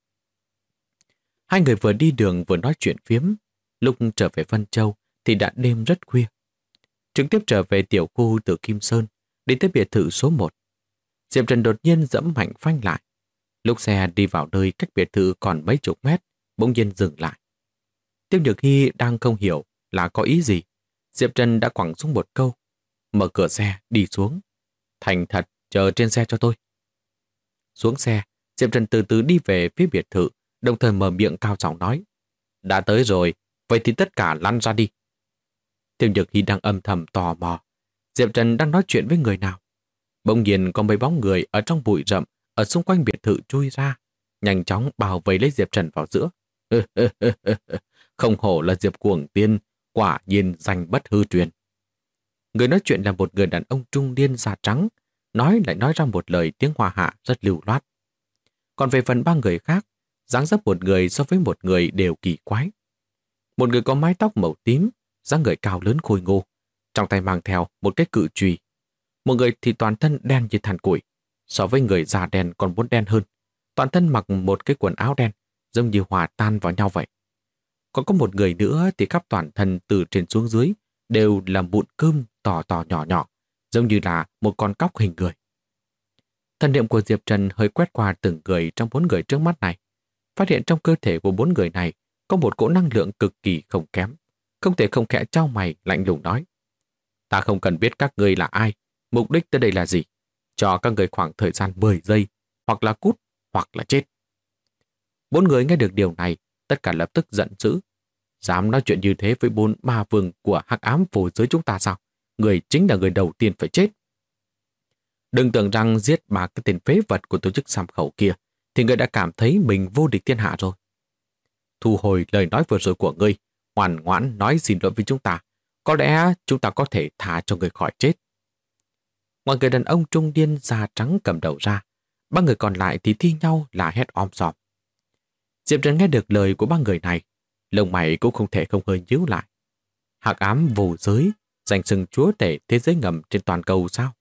Hai người vừa đi đường vừa nói chuyện phiếm. Lúc trở về Vân Châu thì đã đêm rất khuya. Trực tiếp trở về tiểu khu từ Kim Sơn, đi tới biệt thự số 1. Diệp Trần đột nhiên giẫm mạnh phanh lại. Lúc xe đi vào nơi cách biệt thự còn mấy chục mét, bỗng nhiên dừng lại. Tiêu Nhược Hy đang không hiểu là có ý gì. Diệp Trần đã quẳng xuống một câu. Mở cửa xe, đi xuống. Thành thật, chờ trên xe cho tôi. Xuống xe, Diệp Trần từ từ đi về phía biệt thự, đồng thời mở miệng cao giọng nói. Đã tới rồi, vậy thì tất cả lăn ra đi. Tiêu Nhược Hy đang âm thầm tò mò. Diệp Trần đang nói chuyện với người nào? Bỗng nhiên có mấy bóng người ở trong bụi rậm, ở xung quanh biệt thự chui ra, nhanh chóng bao vây lấy Diệp Trần vào giữa. Không hổ là Diệp Cuồng Tiên, quả nhiên danh bất hư truyền. Người nói chuyện là một người đàn ông trung niên da trắng, nói lại nói ra một lời tiếng Hoa hạ rất lưu loát. Còn về phần ba người khác, dáng dấp một người so với một người đều kỳ quái. Một người có mái tóc màu tím, dáng người cao lớn khôi ngô, trong tay mang theo một cái cự chùy. Một người thì toàn thân đen như than củi, so với người da đen còn muốn đen hơn. Toàn thân mặc một cái quần áo đen, giống như hòa tan vào nhau vậy. Còn có một người nữa thì khắp toàn thân từ trên xuống dưới đều là mụn cơm to to nhỏ nhỏ, giống như là một con cóc hình người. Thần niệm của Diệp Trần hơi quét qua từng người trong 4 người trước mắt này, phát hiện trong cơ thể của 4 người này có một cỗ năng lượng cực kỳ không kém, không thể không khẽ chau mày lạnh lùng nói: ta không cần biết các ngươi là ai, mục đích tới đây là gì, cho các ngươi khoảng thời gian 10 giây, hoặc là cút, hoặc là chết. 4 người nghe được điều này, tất cả lập tức giận dữ. Dám nói chuyện như thế với 4 ma vương của hắc ám vô giới chúng ta sao? Người chính là người đầu tiên phải chết. Đừng tưởng rằng giết 3 cái tên phế vật của tổ chức Sam Khẩu kia thì người đã cảm thấy mình vô địch thiên hạ rồi. Thu hồi lời nói vừa rồi của ngươi, ngoan ngoãn nói xin lỗi với chúng ta. Có lẽ chúng ta có thể thả cho người khỏi chết. Ngoài người đàn ông trung niên da trắng cầm đầu ra, 3 người còn lại thì thi nhau là hét om sòm. Diệp Trần nghe được lời của 3 người này, lông mày cũng không thể không hơi nhíu lại. Hắc ám vô giới, giành xưng chúa tể thế giới ngầm trên toàn cầu sao?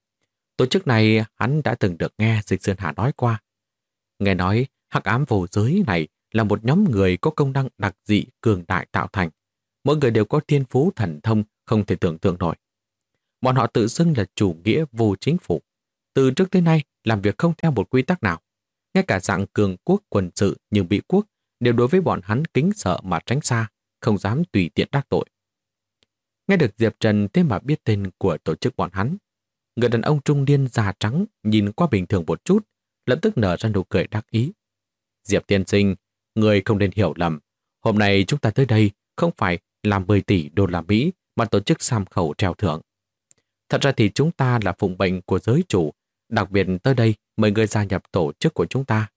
Tổ chức này hắn đã từng được nghe Dịch Sơn Hà nói qua. Nghe nói hắc ám vô giới này là một nhóm người có công năng đặc dị cường đại tạo thành. Mỗi người đều có thiên phú thần thông không thể tưởng tượng nổi. Bọn họ tự xưng là chủ nghĩa vô chính phủ. Từ trước tới nay làm việc không theo một quy tắc nào. Ngay cả dạng cường quốc quân sự nhưng bị quốc đều đối với bọn hắn kính sợ mà tránh xa, không dám tùy tiện đắc tội. Nghe được Diệp Trần thế mà biết tên của tổ chức bọn hắn, người đàn ông trung niên da trắng nhìn qua bình thường một chút, lập tức nở ra nụ cười đắc ý. Diệp tiên sinh, người không nên hiểu lầm. Hôm nay chúng ta tới đây không phải làm 10 tỷ đô la Mỹ mà tổ chức Sam Khẩu treo thưởng. Thật ra thì chúng ta là phụng mệnh của giới chủ, đặc biệt tới đây mời người gia nhập tổ chức của chúng ta.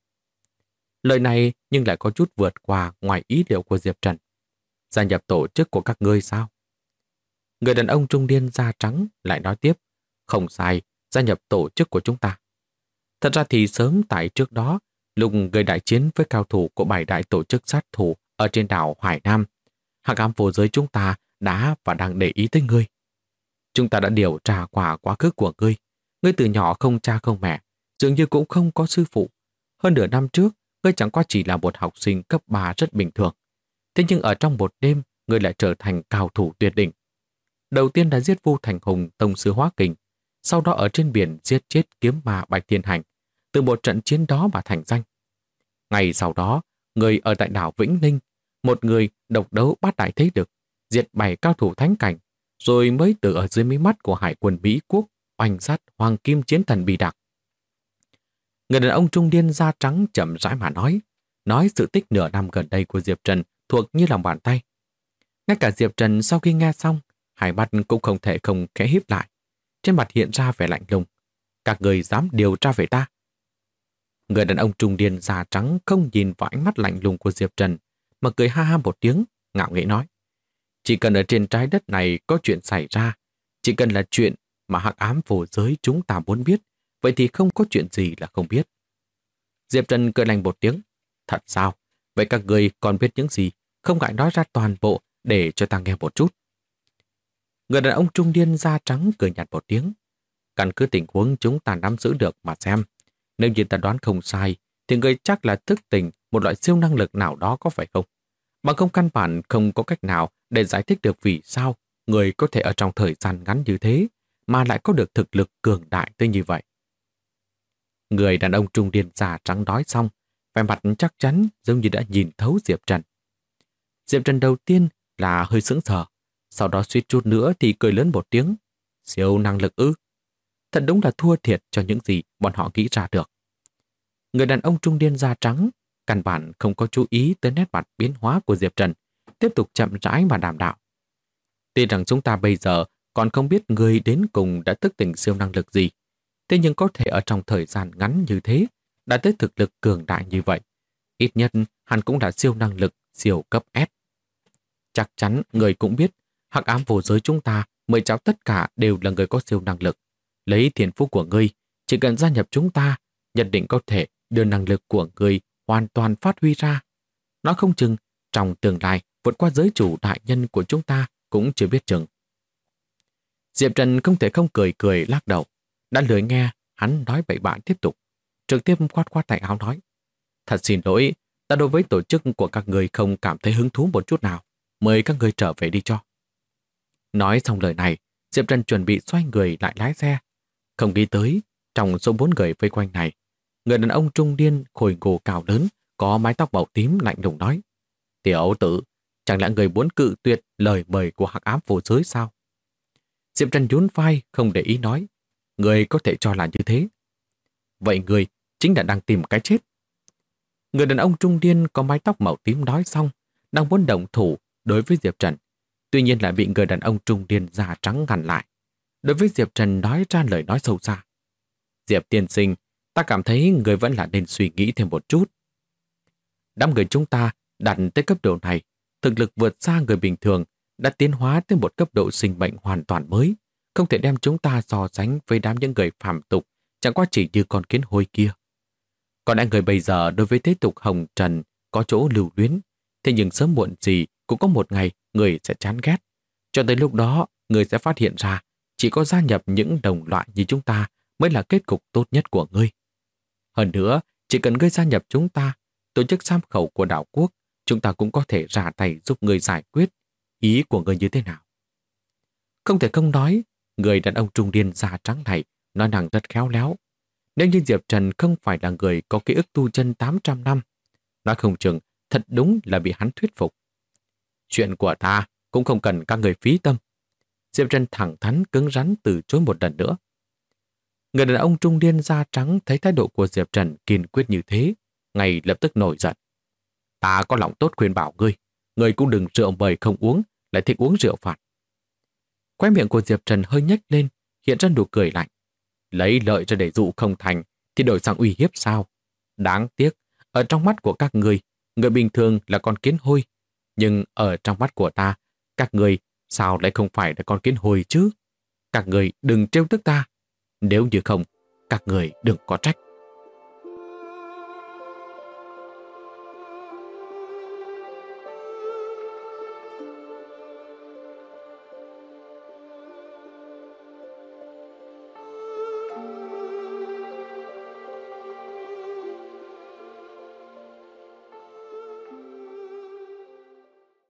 Lời này nhưng lại có chút vượt qua ngoài ý liệu của Diệp Trần. Gia nhập tổ chức của các ngươi sao? Người đàn ông trung niên da trắng lại nói tiếp, không sai, gia nhập tổ chức của chúng ta. Thật ra thì sớm tại trước đó, lúc người đại chiến với cao thủ của 7 đại tổ chức sát thủ ở trên đảo Hải Nam, hắc ám vô giới chúng ta đã và đang để ý tới ngươi. Chúng ta đã điều tra qua quá khứ của ngươi. Ngươi từ nhỏ không cha không mẹ, dường như cũng không có sư phụ. Hơn nửa năm trước, ngươi chẳng qua chỉ là một học sinh cấp 3 rất bình thường. Thế nhưng ở trong một đêm, ngươi lại trở thành cao thủ tuyệt đỉnh. Đầu tiên là giết Vu Thành Hùng tông sư Hóa Kình, sau đó ở trên biển giết chết kiếm ma Bạch Thiên Hành, từ một trận chiến đó mà thành danh. Ngày sau đó, người ở tại đảo Vĩnh Ninh, một người độc đấu bát đại thế lực, diệt 7 cao thủ thánh cảnh, rồi mới từ ở dưới mí mắt của hải quân Mỹ quốc oanh sát Hoàng Kim Chiến Thần Bì Đặc. Người đàn ông trung niên da trắng chậm rãi mà nói sự tích nửa năm gần đây của Diệp Trần thuộc như lòng bàn tay. Ngay cả Diệp Trần sau khi nghe xong, hai mắt cũng không thể không khẽ híp lại. Trên mặt hiện ra vẻ lạnh lùng. Các người dám điều tra về ta? Người đàn ông trung niên da trắng không nhìn vào ánh mắt lạnh lùng của Diệp Trần, mà cười ha ha một tiếng, ngạo nghễ nói. Chỉ cần ở trên trái đất này có chuyện xảy ra, chỉ cần là chuyện mà hắc ám vô giới chúng ta muốn biết, vậy thì không có chuyện gì là không biết. Diệp Trần cười lạnh một tiếng. Thật sao? Vậy các người còn biết những gì? Không ngại nói ra toàn bộ để cho ta nghe một chút. Người đàn ông trung niên da trắng cười nhạt một tiếng. Căn cứ tình huống chúng ta nắm giữ được mà xem. Nếu như ta đoán không sai, thì người chắc là thức tỉnh một loại siêu năng lực nào đó có phải không? Bằng không căn bản không có cách nào để giải thích được vì sao người có thể ở trong thời gian ngắn như thế mà lại có được thực lực cường đại tới như vậy. Người đàn ông trung niên da trắng nói xong, vẻ mặt chắc chắn giống như đã nhìn thấu Diệp Trần. Diệp Trần đầu tiên là hơi sững sờ, sau đó suýt chút nữa thì cười lớn một tiếng. Siêu năng lực ư? Thật đúng là thua thiệt cho những gì bọn họ nghĩ ra được. Người đàn ông trung niên da trắng căn bản không có chú ý tới nét mặt biến hóa của Diệp Trần, tiếp tục chậm rãi mà đàm đạo. Tuy rằng chúng ta bây giờ còn không biết người đến cùng đã thức tỉnh siêu năng lực gì, thế nhưng có thể ở trong thời gian ngắn như thế đã tới thực lực cường đại như vậy. Ít nhất hắn cũng là siêu năng lực siêu cấp S. Chắc chắn người cũng biết, hắc ám vô giới chúng ta mời chào tất cả đều là người có siêu năng lực. Lấy thiên phú của ngươi, chỉ cần gia nhập chúng ta, nhất định có thể đưa năng lực của ngươi hoàn toàn phát huy ra. Nói không chừng, trong tương lai vượt qua giới chủ đại nhân của chúng ta cũng chưa biết chừng. Diệp Trần không thể không cười cười lắc đầu. Đã lười nghe hắn nói bậy bạ tiếp tục, trực tiếp quát quát tay áo nói: thật xin lỗi, ta đối với tổ chức của các người không cảm thấy hứng thú một chút nào. Mời các người trở về đi cho. Nói xong lời này, Diệp Trần chuẩn bị xoay người lại lái xe. Không nghĩ tới, trong số 4 người vây quanh này, người đàn ông trung niên khôi ngô cao lớn, có mái tóc màu tím lạnh lùng nói: tiểu tử, chẳng lẽ người muốn cự tuyệt lời mời của hắc ám vô giới sao? Diệp Trần nhún vai không để ý nói: người có thể cho là như thế. Vậy người chính là đang tìm cái chết. Người đàn ông trung niên có mái tóc màu tím nói xong, đang muốn động thủ đối với Diệp Trần. Tuy nhiên lại bị người đàn ông trung niên da trắng ngăn lại. Đối với Diệp Trần nói ra lời nói sâu xa: Diệp tiên sinh, ta cảm thấy người vẫn là nên suy nghĩ thêm một chút. Đám người chúng ta đặt tới cấp độ này, thực lực vượt xa người bình thường, đã tiến hóa tới một cấp độ sinh mệnh hoàn toàn mới, không thể đem chúng ta so sánh với đám những người phàm tục, chẳng qua chỉ như con kiến hôi kia. Còn anh người bây giờ đối với thế tục hồng trần có chỗ lưu luyến, thế nhưng sớm muộn gì cũng có một ngày người sẽ chán ghét. Cho tới lúc đó, người sẽ phát hiện ra chỉ có gia nhập những đồng loại như chúng ta mới là kết cục tốt nhất của ngươi. Hơn nữa, chỉ cần ngươi gia nhập chúng ta, tổ chức giam khẩu của đảo quốc, chúng ta cũng có thể ra tay giúp ngươi giải quyết. Ý của ngươi như thế nào? Không thể không nói, người đàn ông trung niên da trắng này nói năng rất khéo léo. Nếu như Diệp Trần không phải là người có ký ức tu chân 800 năm, nói không chừng thật đúng là bị hắn thuyết phục. Chuyện của ta cũng không cần các người phí tâm. Diệp Trần thẳng thắn cứng rắn từ chối một lần nữa. Người đàn ông trung niên da trắng thấy thái độ của Diệp Trần kiên quyết như thế, ngay lập tức nổi giận. Ta có lòng tốt khuyên bảo ngươi cũng đừng rượu mời không uống, lại thích uống rượu phạt. Khóe miệng của Diệp Trần hơi nhếch lên, hiện ra nụ cười lạnh. Lấy lợi ra để dụ không thành thì đổi sang uy hiếp sao? Đáng tiếc, ở trong mắt của các người bình thường là con kiến hôi, nhưng ở trong mắt của ta, các người sao lại không phải là con kiến hôi chứ? Các người đừng trêu tức ta, nếu như không, các người đừng có trách.